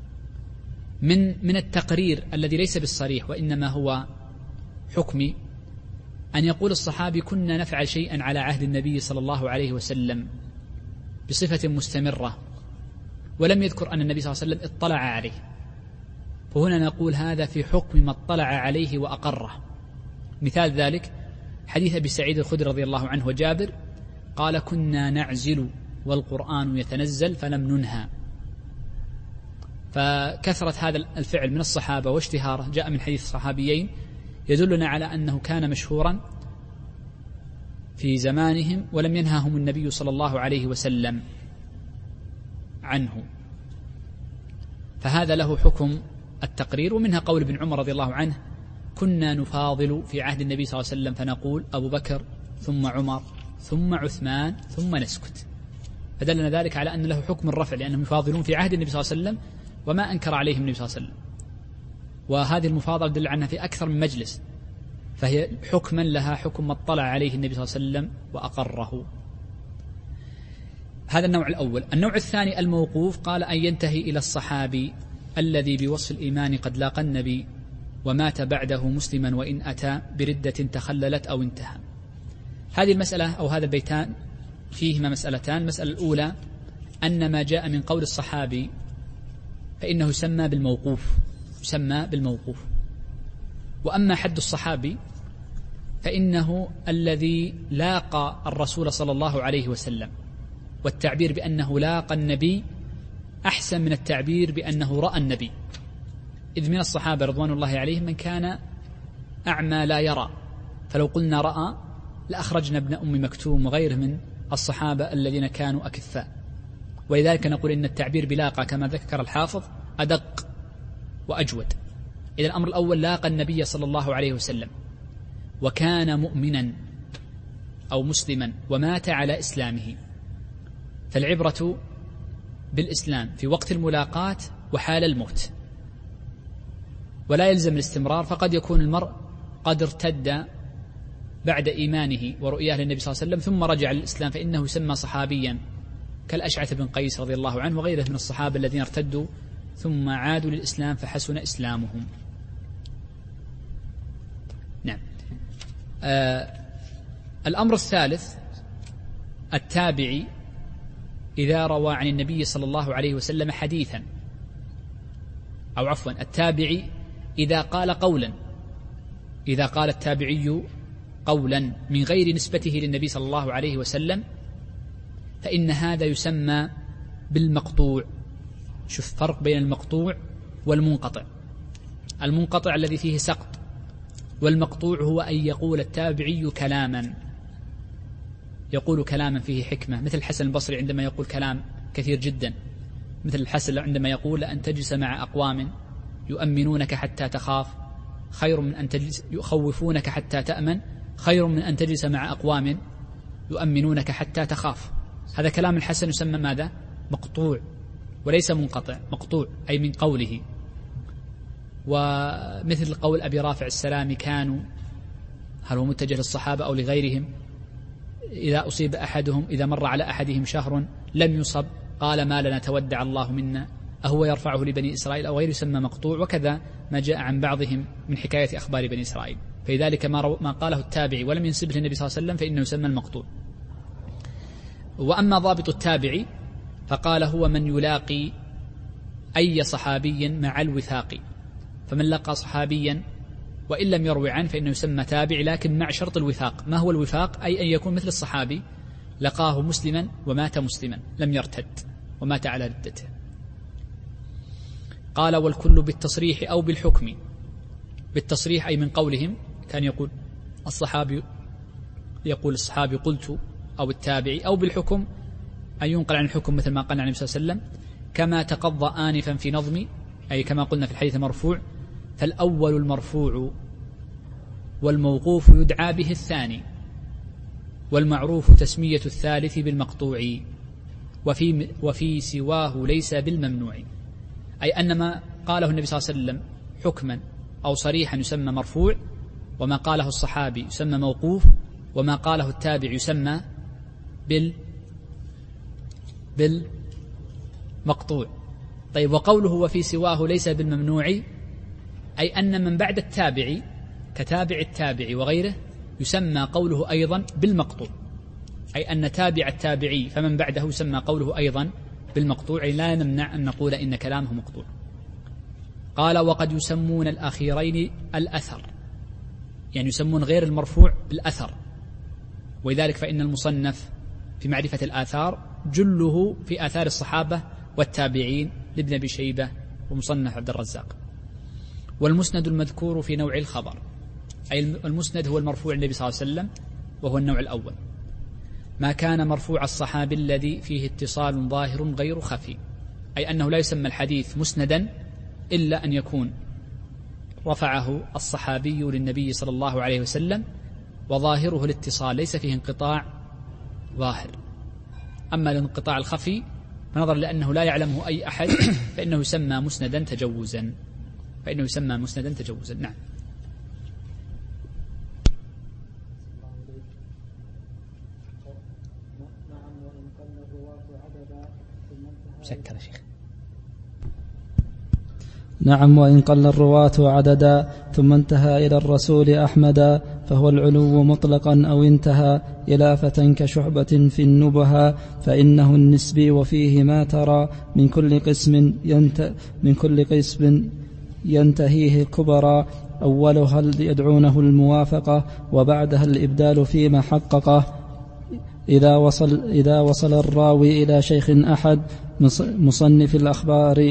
من التقرير الذي ليس بالصريح وإنما هو حكمي أن يقول الصحابي كنا نفعل شيئا على عهد النبي صلى الله عليه وسلم بصفة مستمرة ولم يذكر أن النبي صلى الله عليه وسلم اطلع عليه، فهنا نقول هذا في حكم ما اطلع عليه وأقره. مثال ذلك حديث أبي سعيد الخدري رضي الله عنه وجابر قال كنا نعزل والقرآن يتنزل فلم ننهى. فكثرة هذا الفعل من الصحابة واشتهاره جاء من حديث الصحابيين يدلنا على أنه كان مشهورا في زمانهم ولم ينهاهم النبي صلى الله عليه وسلم عنه، فهذا له حكم التقرير. ومنها قول ابن عمر رضي الله عنه كنا نفاضل في عهد النبي صلى الله عليه وسلم فنقول أبو بكر ثم عمر ثم عثمان ثم نسكت، فدلنا ذلك على أن له حكم الرفع لأنهم يفاضلون في عهد النبي صلى الله عليه وسلم وما أنكر عليهم النبي صلى الله عليه وسلم، وهذه المفاضلة دل عنها في أكثر من مجلس، فهي حكما لها حكم ما اطلع عليه النبي صلى الله عليه وسلم وأقره. هذا النوع الأول. النوع الثاني الموقوف قال أن ينتهي إلى الصحابي الذي بوصف الإيمان قد لاقى النبي ومات بعده مسلما وإن أتى بردة تخللت أو انتهى. هذه المسألة أو هذا البيتان فيهما مسألتان. المسألة الأولى أن ما جاء من قول الصحابي فإنه يسمى بالموقوف، يسمى بالموقوف. وأما حد الصحابي فإنه الذي لاقى الرسول صلى الله عليه وسلم، والتعبير بأنه لاقى النبي أحسن من التعبير بأنه رأى النبي، إذ من الصحابة رضوان الله عليهم من كان أعمى لا يرى، فلو قلنا رأى لأخرجنا ابن أم مكتوم وغيره من الصحابة الذين كانوا أكفاء. ولذلك نقول إن التعبير بلاقى كما ذكر الحافظ أدق وأجود. إذا الأمر الأول لاقى النبي صلى الله عليه وسلم وكان مؤمنا أو مسلما ومات على إسلامه، فالعبرة بالإسلام في وقت الملاقاة وحال الموت، ولا يلزم الاستمرار، فقد يكون المرء قد ارتد بعد إيمانه ورؤياه للنبي صلى الله عليه وسلم ثم رجع للإسلام فإنه يسمى صحابيا كالأشعث بن قيس رضي الله عنه وغيره من الصحابة الذين ارتدوا ثم عادوا للإسلام فحسن إسلامهم. نعم. الأمر الثالث التابعي إذا روى عن النبي صلى الله عليه وسلم حديثا، أو عفوا التابعي إذا قال قولا، إذا قال التابعي قولا من غير نسبته للنبي صلى الله عليه وسلم فإن هذا يسمى بالمقطوع. شوف فرق بين المقطوع والمنقطع. المنقطع الذي فيه سقط، والمقطوع هو أن يقول التابعي كلاما، يقول كلاما فيه حكمة، مثل الحسن البصري عندما يقول كلام كثير جدا، مثل الحسن عندما يقول أن تجلس مع أقوام يؤمنونك حتى تخاف خير من أن تجلس، يخوفونك حتى تأمن خير من أن تجلس مع أقوام يؤمنونك حتى تخاف. هذا كلام الحسن يسمى ماذا؟ مقطوع، وليس منقطع. مقطوع أي من قوله. ومثل قول أبي رافع السلامي كانوا، هل هو متجه للصحابة أو لغيرهم؟ إذا أصيب أحدهم، إذا مر على أحدهم شهر لم يصب قال ما لنا تودع الله منا أهو يرفعه لبني إسرائيل أو غير يسمى مقطوع، وكذا ما جاء عن بعضهم من حكاية أخبار بني إسرائيل. فلذلك ما قاله التابعي ولم ينسبه للنبي صلى الله عليه وسلم فإنه يسمى المقطوع. وأما ضابط التابعي فقال هو من يلاقي أي صحابي مع الوثاق، فمن لقى صحابيا وإن لم يروي عنه فإنه يسمى تابعي، لكن مع شرط الوثاق. ما هو الوثاق؟ أي أن يكون مثل الصحابي لقاه مسلما ومات مسلما لم يرتد ومات على ردته. قال والكل بالتصريح أو بالحكم. بالتصريح أي من قولهم، كان يقول الصحابي قلت، أو التابعي، أو بالحكم أن ينقل عن الحكم مثل ما قال عن النبي صلى الله عليه وسلم كما تقضى آنفا في نظمي، أي كما قلنا في الحديث المرفوع. فالأول المرفوع والموقوف يدعى به الثاني، والمعروف تسمية الثالث بالمقطوع، وفي سواه ليس بالممنوع. أي أن ما قاله النبي صلى الله عليه وسلم حكما أو صريحا يسمى مرفوع، وما قاله الصحابي يسمى موقوف، وما قاله التابع يسمى بالمقطوع. طيب، وقوله وفي سواه ليس بالممنوع أي أن من بعد التابع كتابع التابع وغيره يسمى قوله أيضا بالمقطوع، أي أن تابع التابعي فمن بعده يسمى قوله أيضا بالمقطوع، لا نمنع أن نقول إن كلامه مقطوع. قال وقد يسمون الأخيرين الأثر، يعني يسمون غير المرفوع بالأثر، ولذلك فإن المصنف في معرفة الآثار جله في آثار الصحابة والتابعين لابن أبي شيبة ومصنف عبد الرزاق. والمسند المذكور في نوع الخبر، أي المسند هو المرفوع النبي صلى الله عليه وسلم وهو النوع الأول. ما كان مرفوع الصحابي الذي فيه اتصال ظاهر غير خفي، أي أنه لا يسمى الحديث مسندا إلا أن يكون رفعه الصحابي للنبي صلى الله عليه وسلم وظاهره الاتصال ليس فيه انقطاع ظاهر. أما الانقطاع الخفي فنظر لأنه لا يعلمه أي أحد فإنه يسمى مسندا تجوزا. نعم. سكر شيخ. نعم، وإن قل الرواة عددا ثم انتهى إلى الرسول أحمدا، فهو العلو مطلقا أو انتهى إلافة كشعبة في النبهة، فإنه النسبي وفيه ما ترى من كل قسم ينتهيه الكبرى، أولها يدعونه الموافقة وبعدها الإبدال فيما حققه. إذا وصل الراوي إلى شيخ أحد مصنف الأخبار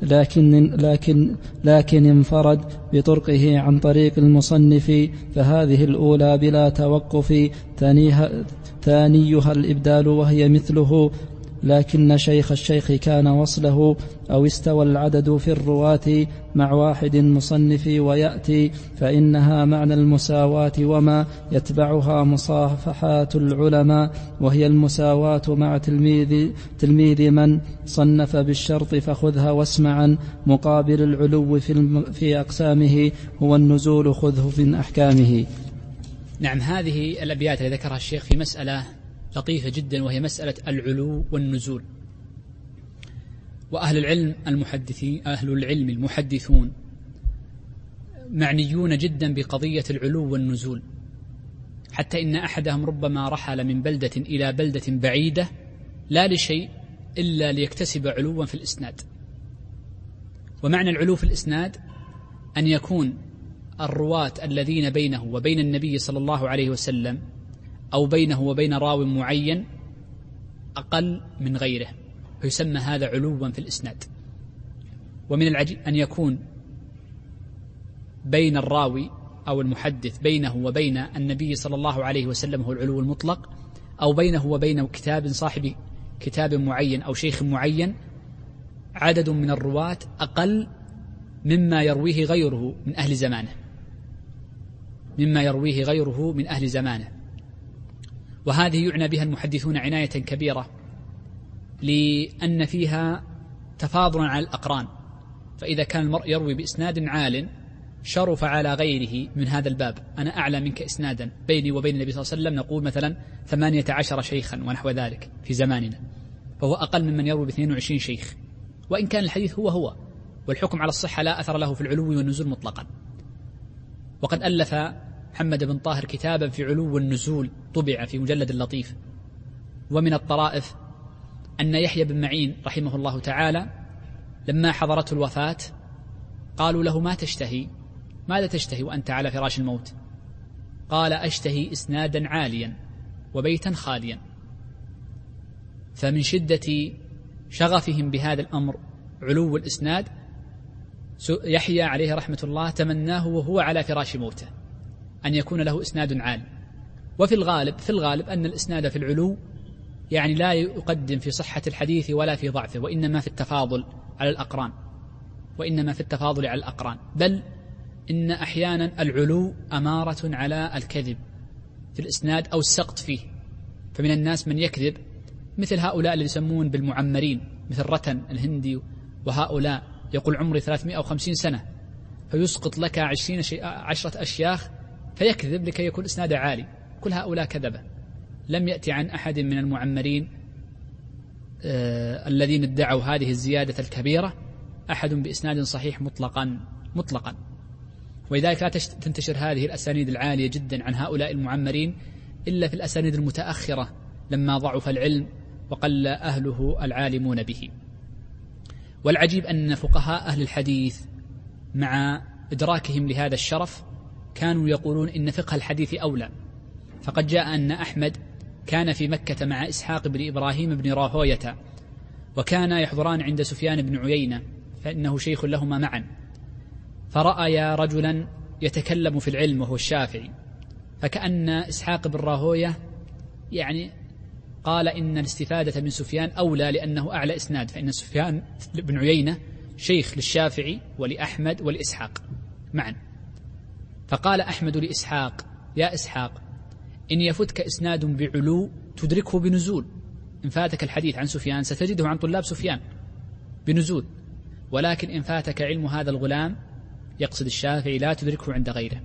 لكن انفرد بطرقه عن طريق المصنف، فهذه الأولى بلا توقف، ثانيها الإبدال وهي مثله، لكن شيخ الشيخ كان وصله، أو استوى العدد في الرواة مع واحد مصنف ويأتي، فإنها معنى المساواة وما يتبعها مصافحات العلماء، وهي المساواة مع تلميذ من صنف بالشرط فخذها واسمعا، مقابل العلو في أقسامه هو النزول خذه من أحكامه. نعم، هذه الأبيات التي ذكرها الشيخ في مسألة لطيفة جدا، وهي مسألة العلو والنزول. وأهل العلم المحدثون معنيون جدا بقضية العلو والنزول، حتى إن أحدهم ربما رحل من بلدة إلى بلدة بعيدة لا لشيء إلا ليكتسب علوا في الإسناد. ومعنى العلو في الإسناد أن يكون الرواة الذين بينه وبين النبي صلى الله عليه وسلم أو بينه وبين راو معين أقل من غيره، فيسمى هذا علوا في الإسناد. ومن العجيب أن يكون بين الراوي أو المحدث بينه وبين النبي صلى الله عليه وسلم هو العلو المطلق، أو بينه وبين صاحب كتاب معين أو شيخ معين عدد من الرواة أقل مما يرويه غيره من أهل زمانه. وهذه يعنى بها المحدثون عناية كبيرة، لأن فيها تفاضلا على الأقران. فإذا كان المرء يروي بإسناد عال شرف على غيره من هذا الباب، أنا أعلى منك إسنادا، بيني وبين النبي صلى الله عليه وسلم نقول مثلا 18 شيخا ونحو ذلك في زماننا، فهو أقل ممن يروي ب22 شيخ وإن كان الحديث هو والحكم على الصحة لا أثر له في العلو والنزول مطلقا. وقد ألف محمد بن طاهر كتابا في علو والنزول طبع في مجلد اللطيف. ومن الطرائف أن يحيى بن معين رحمه الله تعالى لما حضرته الوفاة قالوا له ماذا تشتهي وأنت على فراش الموت؟ قال أشتهي إسنادا عاليا وبيتا خاليا. فمن شدة شغفهم بهذا الأمر علو الإسناد يحيى عليه رحمة الله تمناه وهو على فراش موته أن يكون له إسناد عالي. وفي الغالب أن الإسناد في العلو يعني لا يقدم في صحة الحديث ولا في ضعفه، وإنما في التفاضل على الأقران. بل إن أحيانا العلو أمارة على الكذب في الإسناد أو السقط فيه. فمن الناس من يكذب مثل هؤلاء اللي يسمون بالمعمرين، مثل رتن الهندي، وهؤلاء يقول عمري 350 سنة فيسقط لك 10 أشياخ فيكذب لكي يكون إسناده عالي. كل هؤلاء كذبة. لم يأتي عن أحد من المعمرين الذين ادعوا هذه الزيادة الكبيرة أحد بإسناد صحيح مطلقا. ولذلك لا تنتشر هذه الأسانيد العالية جدا عن هؤلاء المعمرين إلا في الأسانيد المتأخرة لما ضعف العلم وقل أهله العالمون به. والعجيب أن فقهاء أهل الحديث مع إدراكهم لهذا الشرف كانوا يقولون إن فقه الحديث أولى. فقد جاء أن أحمد كان في مكة مع إسحاق بن إبراهيم بن راهوية، وكان يحضران عند سفيان بن عيينة فإنه شيخ لهما معا، فرأيا رجلا يتكلم في العلم وهو الشافعي، فكأن إسحاق بن راهوية يعني قال إن الاستفادة من سفيان أولى لأنه أعلى إسناد، فإن سفيان بن عيينة شيخ للشافعي ولأحمد ولإسحاق معا. فقال أحمد لإسحاق: يا إسحاق، إن يفتك إسناد بعلو تدركه بنزول، إن فاتك الحديث عن سفيان ستجده عن طلاب سفيان بنزول، ولكن إن فاتك علم هذا الغلام يقصد الشافعي لا تدركه عند غيره.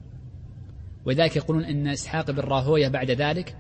وذلك يقولون إن إسحاق بن راهوية بعد ذلك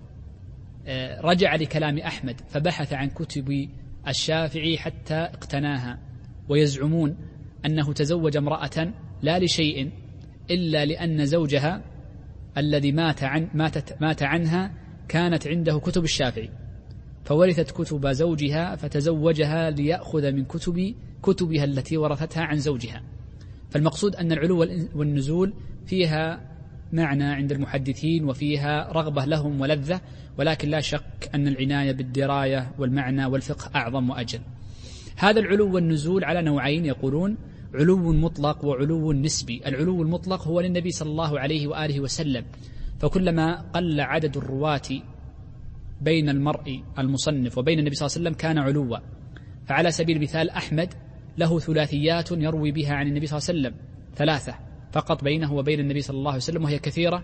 رجع لكلام أحمد فبحث عن كتب الشافعي حتى اقتناها، ويزعمون أنه تزوج امرأة لا لشيء إلا لأن زوجها الذي مات عنها كانت عنده كتب الشافعي، فورثت كتب زوجها فتزوجها ليأخذ من كتبها التي ورثتها عن زوجها. فالمقصود أن العلو والنزول فيها معنى عند المحدثين وفيها رغبة لهم ولذة، ولكن لا شك أن العناية بالدراية والمعنى والفقه أعظم وأجل. هذا العلو والنزول على نوعين، يقولون علو مطلق وعلو نسبي. العلو المطلق هو للنبي صلى الله عليه وآله وسلم، فكلما قل عدد الرواة بين المرء المصنف وبين النبي صلى الله عليه وسلم كان علوا. فعلى سبيل المثال أحمد له ثلاثيات يروي بها عن النبي صلى الله عليه وسلم، 3 فقط بينه وبين النبي صلى الله عليه وسلم، وهي كثيرة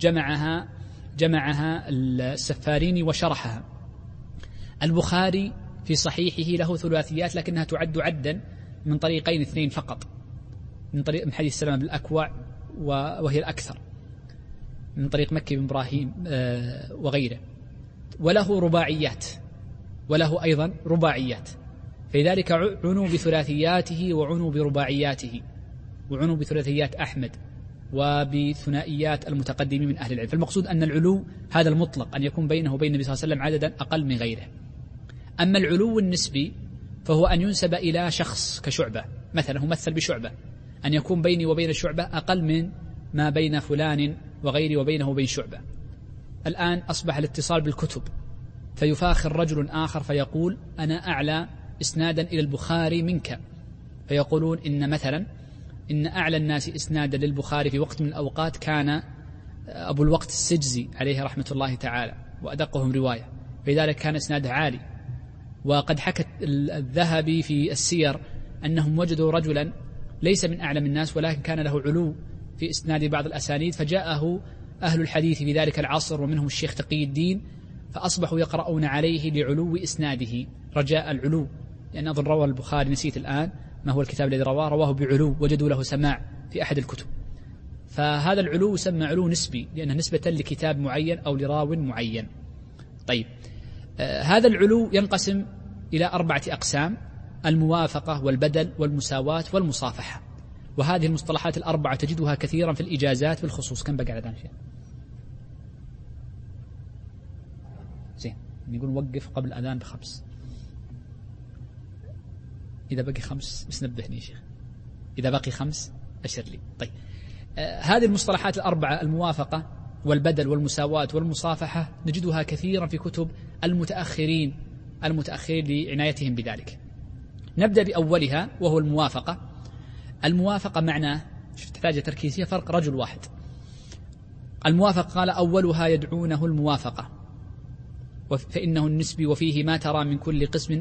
جمعها السفاريني وشرحها. البخاري في صحيحه له ثلاثيات لكنها تعد عدا من طريقين 2 فقط، من طريق حديث سلمة بن الأكوع وهي الأكثر، من طريق مكي بن إبراهيم وغيره. وله أيضا رباعيات، فلذلك عنوا بثلاثياته وعنوا برباعياته، وعنوا بثلاثيات أحمد وبثنائيات المتقدمين من أهل العلم. فالمقصود أن العلو هذا المطلق أن يكون بينه وبين النبي صلى الله عليه وسلم عددا أقل من غيره. أما العلو النسبي فهو أن ينسب إلى شخص كشعبة مثلا، هو مثل بشعبة، أن يكون بيني وبين الشعبة أقل من ما بين فلان وغيري وبينه وبين شعبة. الآن أصبح الاتصال بالكتب، فيفاخر رجل آخر فيقول أنا أعلى إسنادا إلى البخاري منك، فيقولون إن أعلى الناس إسنادا للبخاري في وقت من الأوقات كان أبو الوقت السجزي عليه رحمة الله تعالى وأدقهم رواية، فلذلك كان إسناده عالي. وقد حكت الذهبي في السير أنهم وجدوا رجلا ليس من أعلم الناس ولكن كان له علو في إسناد بعض الأسانيد، فجاءه أهل الحديث في ذلك العصر ومنهم الشيخ تقي الدين، فأصبحوا يقرؤون عليه لعلو إسناده رجاء العلو، لأن أظن روى البخاري نسيت الآن ما هو الكتاب الذي رواه بعلو، وجدوا له سماع في أحد الكتب. فهذا العلو يسمى علو نسبي لأنه نسبة لكتاب معين أو لراو معين. طيب، هذا العلو ينقسم إلى 4 أقسام. الموافقة والبدل والمساواة والمصافحة. وهذه المصطلحات الأربعة تجدها كثيرا في الإجازات بالخصوص. كم بقى الأذان شيء؟ زين، نقول نوقف قبل الأذان ب5. إذا بقي 5 بس نبهني شيخ، إذا بقي 5 أشر لي. طيب، هذه المصطلحات الأربعة الموافقة والبدل والمساواة والمصافحة نجدها كثيرا في كتب المتأخرين لعنايتهم بذلك. نبدأ بأولها وهو الموافقة. الموافقة معناه تحتاج تركيز، هي فرق رجل واحد. الموافقة قال أولها يدعونه الموافقة فإنه النسبي وفيه ما ترى من كل قسم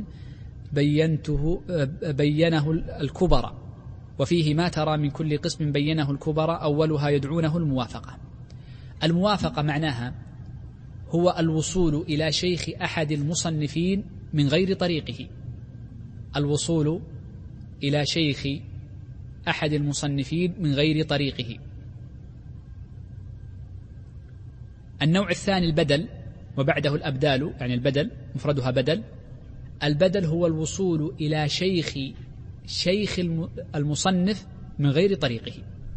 بينه الكبرى، وفيه ما ترى من كل قسم بينه الكبرى أولها يدعونه الموافقة. الموافقة معناها هو الوصول إلى شيخ أحد المصنفين من غير طريقه. الوصول إلى شيخ أحد المصنفين من غير طريقه. النوع الثاني البدل وبعده الأبدال، يعني البدل مفردها بدل. البدل هو الوصول إلى شيخ المصنف من غير طريقه.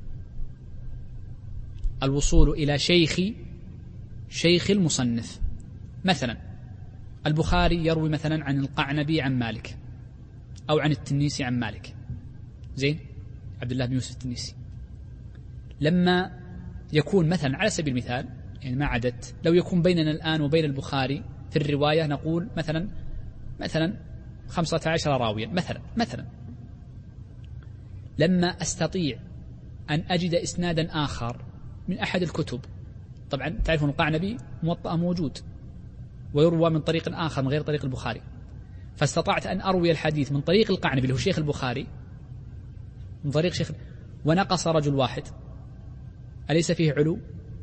الوصول إلى شيخ المصنف. مثلا البخاري يروي مثلا عن القعنبي عن مالك، أو عن التنيسي عن مالك، زين، عبد الله بن يوسف التنيسي. لما يكون مثلا على سبيل المثال، يعني ما عدت، لو يكون بيننا الآن وبين البخاري في الرواية نقول مثلا 15 راويا مثلا، لما أستطيع أن أجد إسنادا آخر من أحد الكتب، طبعا تعرفون القعنبي موطأ موجود ويروى من طريق آخر من غير طريق البخاري، فاستطعت أن أروي الحديث من طريق القعنبي اللي هو شيخ البخاري، من طريق شيخ، ونقص رجل واحد، أليس فيه علو؟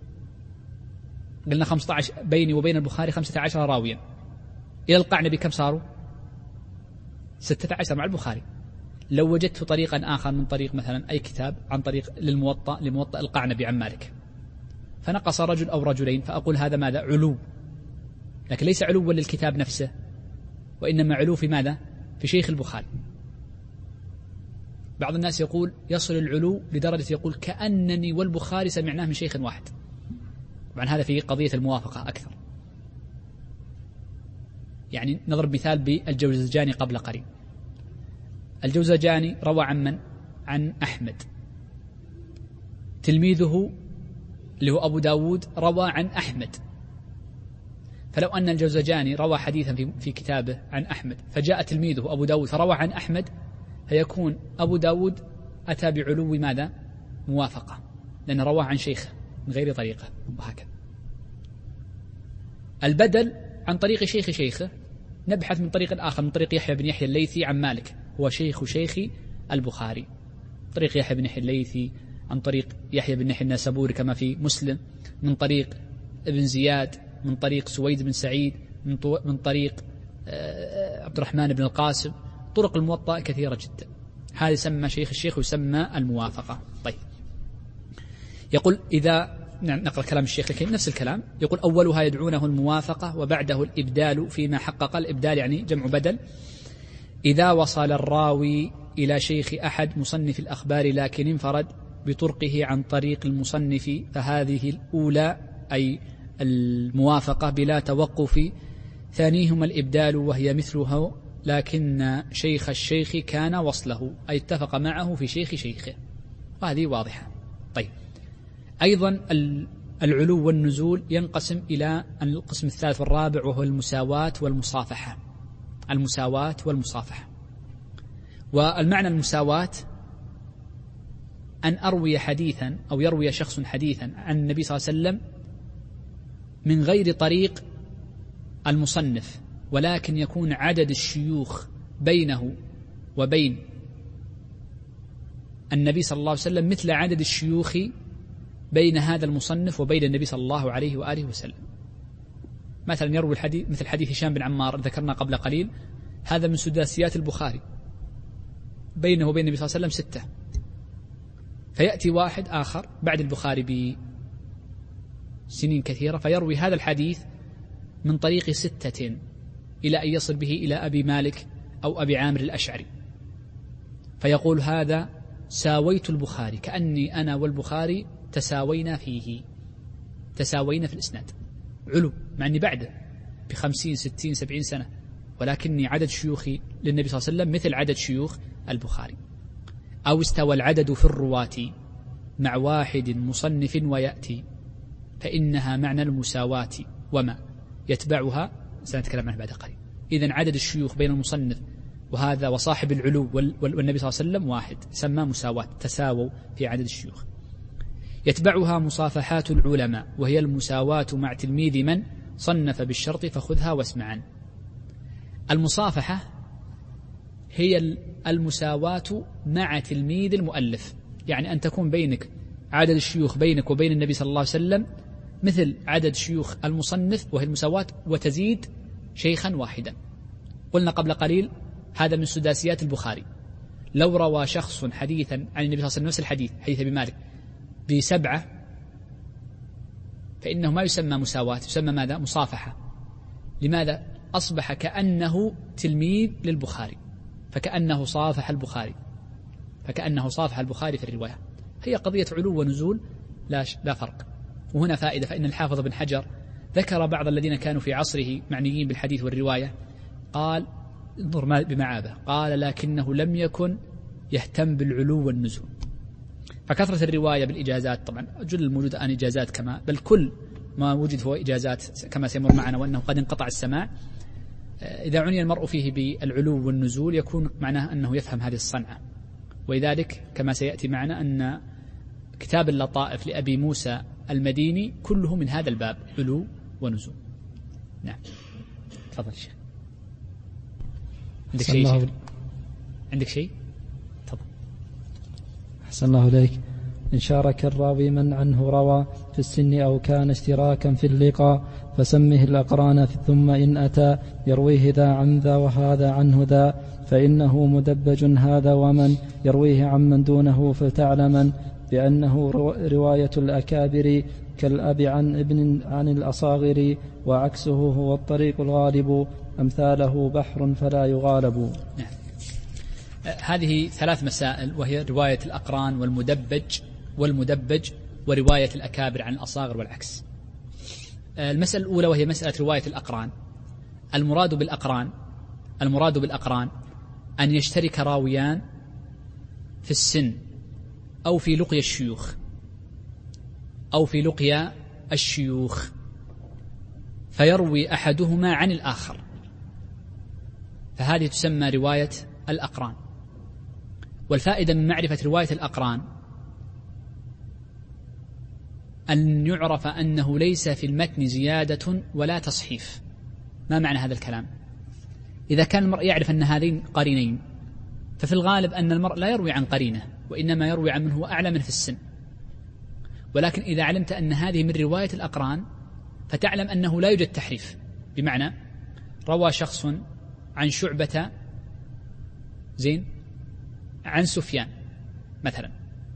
قلنا 15 بيني وبين البخاري 15 راويا، إلى القعنبي كم صاروا؟ 16 مع البخاري. لو وجدت طريقا آخر من طريق مثلا أي كتاب عن طريق لموطأ القعنبي عن مالك، فنقص رجل أو رجلين، فأقول هذا ماذا؟ علو، لكن ليس علوا للكتاب نفسه، وإنما علو في ماذا؟ في شيخ البخاري. بعض الناس يقول يصل العلو لدرجة يقول كأنني والبخاري سمعناه من شيخ واحد. طبعا هذا في قضية الموافقة أكثر. يعني نضرب مثال بالجوزجاني قبل قليل. الجوزجاني روى عن من؟ عن أحمد. تلميذه اللي هو أبو داود روى عن أحمد. فلو أن الجوزجاني روى حديثا في كتابه عن أحمد، فجاء تلميذه أبو داود فروى عن أحمد، فيكون أبو داود أتى بعلو ماذا؟ موافقة، لأنه رواه عن شيخه من غير طريقة، وهكذا. البدل عن طريق شيخه، نبحث من طريق آخر، من طريق يحيى بن يحيى الليثي عن مالك، هو شيخ البخاري، طريق يحيى بن يحيى الليثي، عن طريق يحيى بن يحيى النسابوري كما في مسلم، من طريق ابن زياد، من طريق سويد بن سعيد، من طريق عبد الرحمن بن القاسم. طرق الموطأ كثيرة جدا. هذا يسمى شيخ الشيخ ويسمى الموافقة. طيب، يقول إذا نقرأ كلام الشيخ الكريم نفس الكلام، يقول أولها يدعونه الموافقة وبعده الإبدال فيما حقق. الإبدال يعني جمع بدل. إذا وصل الراوي إلى شيخ أحد مصنف الأخبار لكن انفرد بطرقه عن طريق المصنف، فهذه الأولى أي الموافقة بلا توقف. ثانيهما الإبدال وهي مثله لكن شيخ الشيخ كان وصله، أي اتفق معه في شيخه، وهذه واضحة. طيب، أيضا العلو والنزول ينقسم إلى القسم الثالث والرابع، وهو المساواة والمصافحة. والمعنى المساواة أن أروي حديثا أو يروي شخص حديثا عن النبي صلى الله عليه وسلم من غير طريق المصنف، ولكن يكون عدد الشيوخ بينه وبين النبي صلى الله عليه وسلم مثل عدد الشيوخ بين هذا المصنف وبين النبي صلى الله عليه وآله وسلم. مثلا يروي الحديث مثل حديث هشام بن عمار ذكرنا قبل قليل، هذا من سداسيات البخاري، بينه وبين النبي صلى الله عليه وسلم 6، فيأتي واحد آخر بعد البخاري بسنين كثيرة فيروي هذا الحديث من طريق 6 إلى أن يصل به إلى أبي مالك أو أبي عامر الأشعري، فيقول هذا ساويت البخاري، كأني أنا والبخاري تساوينا فيه، تساوينا في الإسناد، علو، مع أني بعده ب50 60 70 سنة، ولكني عدد شيوخي للنبي صلى الله عليه وسلم مثل عدد شيوخ البخاري. أو استوى العدد في الرواة مع واحد مصنف ويأتي، فإنها معنى المساواة وما يتبعها سنتكلم عنه بعد قليل. إذن عدد الشيوخ بين المصنف وهذا وصاحب العلو والنبي صلى الله عليه وسلم واحد، سمى مساواة، تساووا في عدد الشيوخ. يتبعها مصافحات العلماء، وهي المساواة مع تلميذ من صنف بالشرط فخذها واسمعا. المصافحة هي المساواة مع تلميذ المؤلف، يعني أن تكون بينك عدد الشيوخ بينك وبين النبي صلى الله عليه وسلم مثل عدد شيوخ المصنف، وهي المساواة، وتزيد شيخا واحدا. قلنا قبل قليل هذا من سداسيات البخاري، لو روى شخص حديثا عن النبي صلى الله عليه وسلم نفس الحديث، حديث أبي مالك، ب7، فإنه ما يسمى مساواة، يسمى ماذا؟ مصافحة. لماذا؟ أصبح كأنه تلميذ للبخاري، فكأنه صافح البخاري، فكأنه صافح البخاري في الرواية. هي قضية علو ونزول، لا فرق. وهنا فائدة، فإن الحافظ بن حجر ذكر بعض الذين كانوا في عصره معنيين بالحديث والرواية، قال انظر بمعابه، قال لكنه لم يكن يهتم بالعلو والنزول. فكثرة الرواية بالإجازات، طبعا جل الموجود الآن إجازات كما، بل كل ما وجد هو إجازات كما سيمر معنا، وأنه قد انقطع السماع. إذا عني المرء فيه بالعلو والنزول يكون معناه أنه يفهم هذه الصنعة. ولذلك كما سيأتي معنا أن كتاب اللطائف لأبي موسى المديني كله من هذا الباب، علو ونزول. نعم، تفضل شيخ. عندك شيء شيخ؟ عندك شيء؟ تفضل. أحسن الله إليك. إن شارك الراوي من عنه روى في السن أو كان اشتراكا في اللقاء فسمه الأقران، ثم إن أتى يرويه ذا عن ذا وهذا عنه ذا، فإنه مدبج هذا، ومن يرويه عمن دونه فتعلما بأنه رواية الأكابر كالأب عن ابن عن الأصاغر، وعكسه هو الطريق الغالب، أمثاله بحر فلا يغالب. نعم. هذه 3 مسائل، وهي رواية الأقران والمدبج ورواية الأكابر عن الأصاغر والعكس. المسألة الأولى وهي مسألة رواية الأقران. المراد بالأقران أن يشترك راويان في السن أو في لقيا الشيوخ فيروي أحدهما عن الآخر، فهذه تسمى رواية الأقران. والفائدة من معرفة رواية الأقران أن يعرف أنه ليس في المتن زيادة ولا تصحيف. ما معنى هذا الكلام؟ إذا كان المرء يعرف أن هذين قرينين، ففي الغالب أن المرء لا يروي عن قرينه، وإنما يروي عن من هو أعلى منه في السن. ولكن إذا علمت أن هذه من رواية الأقران فتعلم أنه لا يوجد تحريف. بمعنى روى شخص عن شعبة عن سفيان مثلا،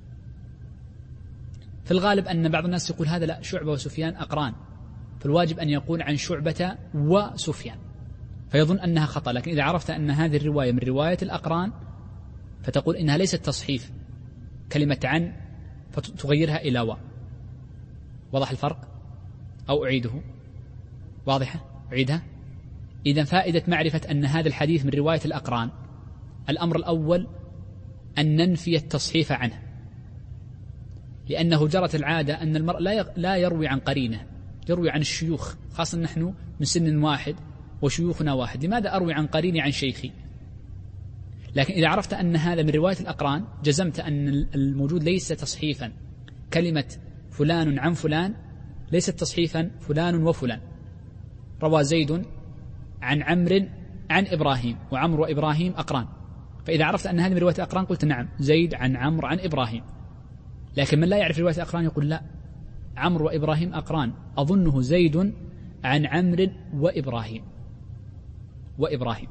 في الغالب أن بعض الناس يقول هذا لا، شعبة وسفيان أقران، فالواجب أن يقول عن شعبة وسفيان، فيظن أنها خطأ. لكن إذا عرفت أن هذه الرواية من رواية الأقران فتقول إنها ليست تصحيف، كلمة عن فتغيرها إلى و. وضح الفرق؟ أو أعيده؟ واضحة؟ أعيدها؟ إذن فائدة معرفة أن هذا الحديث من رواية الأقران، الأمر الأول أن ننفي التصحيف عنه، لأنه جرت العادة أن المرء لا يروي عن قرينه، يروي عن الشيوخ، خاصة نحن من سن واحد وشيوخنا واحد، لماذا أروي عن قريني عن شيخي؟ لكن إذا عرفت أن هذا من رواية الأقران جزمت أن الموجود ليس تصحيفا، كلمة فلان عن فلان ليست تصحيفا فلان وفلان. روى زيد عن عمرو عن إبراهيم، وعمرو وإبراهيم أقران، فإذا عرفت أن هذه من رواية الأقران قلت نعم، زيد عن عمرو عن إبراهيم. لكن من لا يعرف رواية الأقران يقول لا، عمرو وإبراهيم أقران، أظنه زيد عن عمرو وإبراهيم،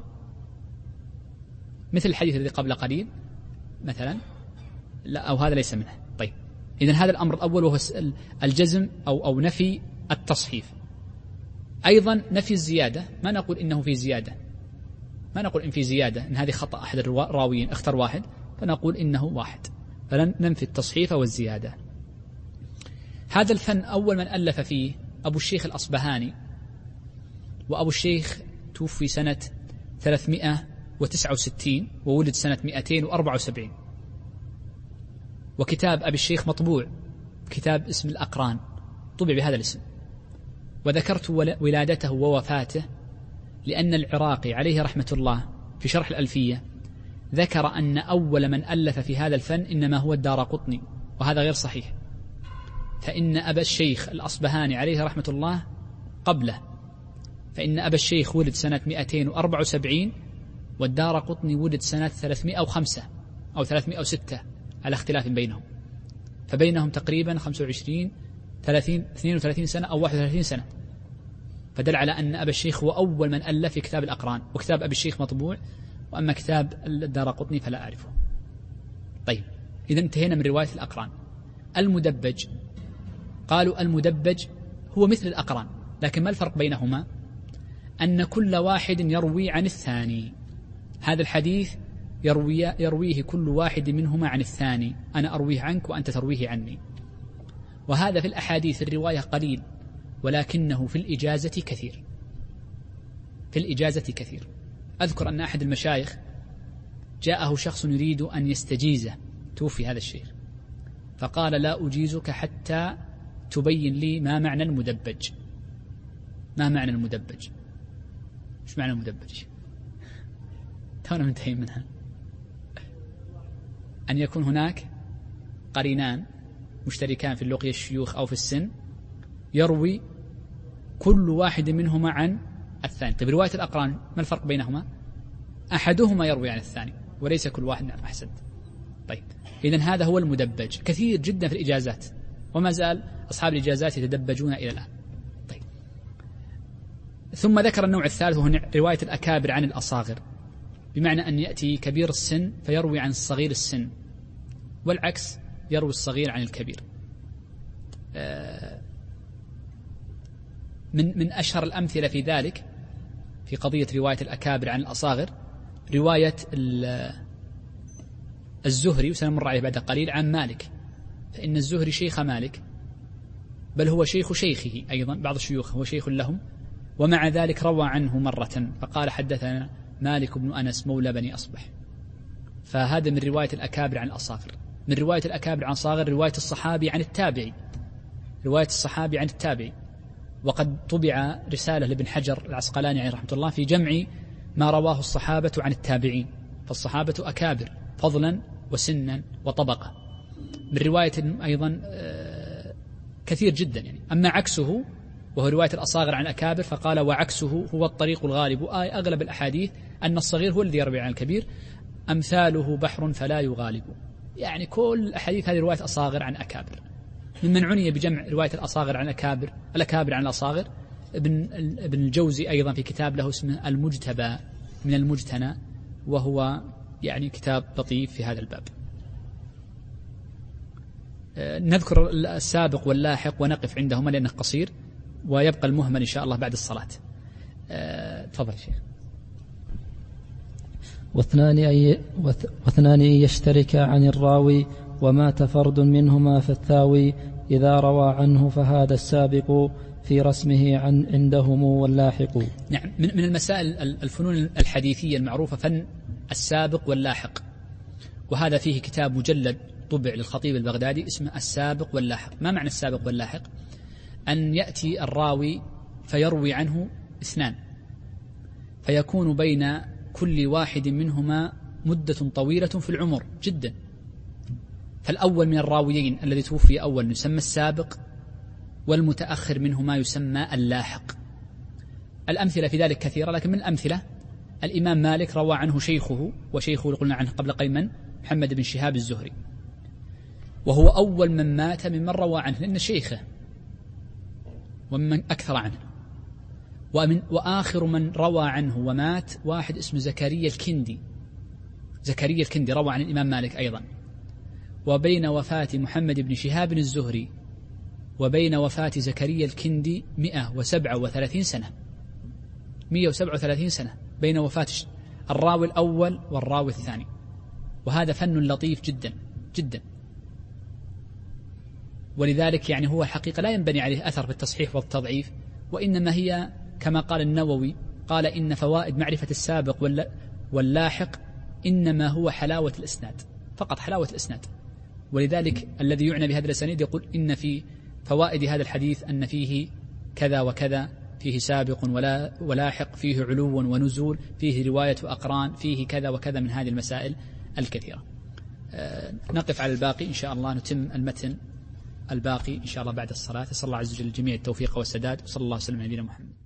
مثل الحديث الذي قبل قليل مثلا، لا، أو هذا ليس منه. طيب، إذن هذا الأمر الأول وهو الجزم أو نفي التصحيف. أيضا نفي الزيادة، ما نقول إنه في زيادة، ما نقول إن في زيادة، إن هذه خطأ أحد الراويين اختر واحد، فنقول إنه واحد، فلن ننفي التصحيف والزيادة. هذا الفن أول من ألف فيه أبو الشيخ الأصبهاني، وأبو الشيخ توفي سنة 369 وولد سنة 274. وكتاب أبي الشيخ مطبوع، كتاب اسم الأقران، طبع بهذا الاسم. وذكرت ولادته ووفاته لأن العراقي عليه رحمة الله في شرح الألفية ذكر أن أول من ألف في هذا الفن إنما هو الدارقطني، وهذا غير صحيح، فإن أبا الشيخ الأصبهاني عليه رحمة الله قبله، فإن أبا الشيخ ولد سنة 274 والدارقطني ولد سنة 305 أو 306 على اختلاف بينهم، فبينهم تقريبا 25 30 32 سنة أو 31 سنة، فدل على أن أبا الشيخ هو أول من ألف في كتاب الأقران، وكتاب أبي الشيخ مطبوع، وأما كتاب الدارقطني فلا أعرفه. طيب، إذا انتهينا من رواية الأقران. المدبج، قالوا المدبج هو مثل الأقران، لكن ما الفرق بينهما؟ أن كل واحد يروي عن الثاني، هذا الحديث يرويه كل واحد منهما عن الثاني، أنا أرويه عنك وأنت ترويه عني. وهذا في الأحاديث الرواية قليل، ولكنه في الإجازة كثير، في الإجازة كثير. أذكر أن أحد المشايخ جاءه شخص يريد أن يستجيزه، توفي هذا الشيخ، فقال لا أجيزك حتى تبين لي ما معنى المدبج. ما معنى المدبج؟ إيش معنى المدبج؟ تونا منتهين منها. أن يكون هناك قرينان مشتركان في اللقي الشيوخ أو في السن، يروي كل واحد منهما عن الثاني. طيب، رواية الأقران ما الفرق بينهما؟ أحدهما يروي عن الثاني وليس كل واحد. نعم، أحسنت. طيب، إذن هذا هو المدبج، كثير جدا في الإجازات، وما زال أصحاب الإجازات يتدبجون إلى الآن. طيب، ثم ذكر النوع الثالث وهو رواية الأكابر عن الأصاغر، بمعنى أن يأتي كبير السن فيروي عن صغير السن، والعكس، يروي الصغير عن الكبير. من أشهر الأمثلة في ذلك في قضية رواية الأكابر عن الأصاغر رواية الزهري، وسنمر عليه بعد قليل، عن مالك، فإن الزهري شيخ مالك، بل هو شيخ شيخه أيضا، بعض الشيوخ هو شيخ لهم، ومع ذلك روى عنه مرة فقال حدثنا مالك بن أنس مولى بني أصبح. فهذا من رواية الأكابر عن الأصاغر. من رواية الأكابر عن الأصاغر رواية الصحابي عن التابعي، رواية الصحابي عن التابعي. وقد طبع رسالة لابن حجر العسقلاني عليه رحمة الله في جمع ما رواه الصحابة عن التابعين، فالصحابة أكابر فضلا وسنا وطبقة. من رواية أيضا كثير جدا يعني. أما عكسه وهو رواية الأصاغر عن أكابر فقال وعكسه هو الطريق الغالب، أغلب الأحاديث أن الصغير هو الذي يروي عن الكبير، أمثاله بحر فلا يغالب. يعني كل الأحاديث هذه رواية أصاغر عن أكابر. ممن عني بجمع رواية الأصاغر عن الأكابر عن الأصاغر ابن الجوزي أيضا في كتاب له اسمه المجتبى من المجتنى، وهو يعني كتاب لطيف في هذا الباب. نذكر السابق واللاحق ونقف عندهما لأنه قصير، ويبقى المهمل إن شاء الله بعد الصلاة. تفضل شيخ. واثنان يشترك عن الراوي ومات فرد منهما فالثاوي إذا روى عنه فهذا السابق في رسمه عندهم واللاحق. نعم، من المسائل الفنون الحديثية المعروفة فن السابق واللاحق، وهذا فيه كتاب مجلد طبع للخطيب البغدادي اسمه السابق واللاحق. ما معنى السابق واللاحق؟ أن يأتي الراوي فيروي عنه اثنان، فيكون بين كل واحد منهما مدة طويلة في العمر جدا، فالأول من الراويين الذي توفي أول يسمى السابق، والمتأخر منهما يسمى اللاحق. الأمثلة في ذلك كثيرة، لكن من الأمثلة الإمام مالك روى عنه شيخه، وشيخه قلنا عنه قبل قليل محمد بن شهاب الزهري، وهو أول من مات ممن روى عنه لأن شيخه ومن أكثر عنه. وآخر من روى عنه ومات واحد اسمه زكريا الكندي. زكريا الكندي روى عن الإمام مالك أيضا. وبين وفاة محمد بن شهاب الزهري وبين وفاة زكريا الكندي 137 سنة. 137 سنة بين وفاة الراوي الأول والراوي الثاني، وهذا فن لطيف جدا جدا، ولذلك يعني هو الحقيقة لا ينبني عليه أثر بالتصحيح والتضعيف، وإنما هي كما قال النووي، قال إن فوائد معرفة السابق واللاحق إنما هو حلاوة الإسناد، فقط حلاوة الإسناد. ولذلك الذي يعنى بهذا الأسانيد يقول إن في فوائد هذا الحديث أن فيه كذا وكذا، فيه سابق ولاحق، فيه علو ونزول، فيه رواية وأقران، فيه كذا وكذا من هذه المسائل الكثيرة. نقف على الباقي إن شاء الله، نتم المتن الباقي إن شاء الله بعد الصلاة. أسأل الله عز وجل الجميع التوفيق والسداد، وصلى الله وسلم على نبينا محمد.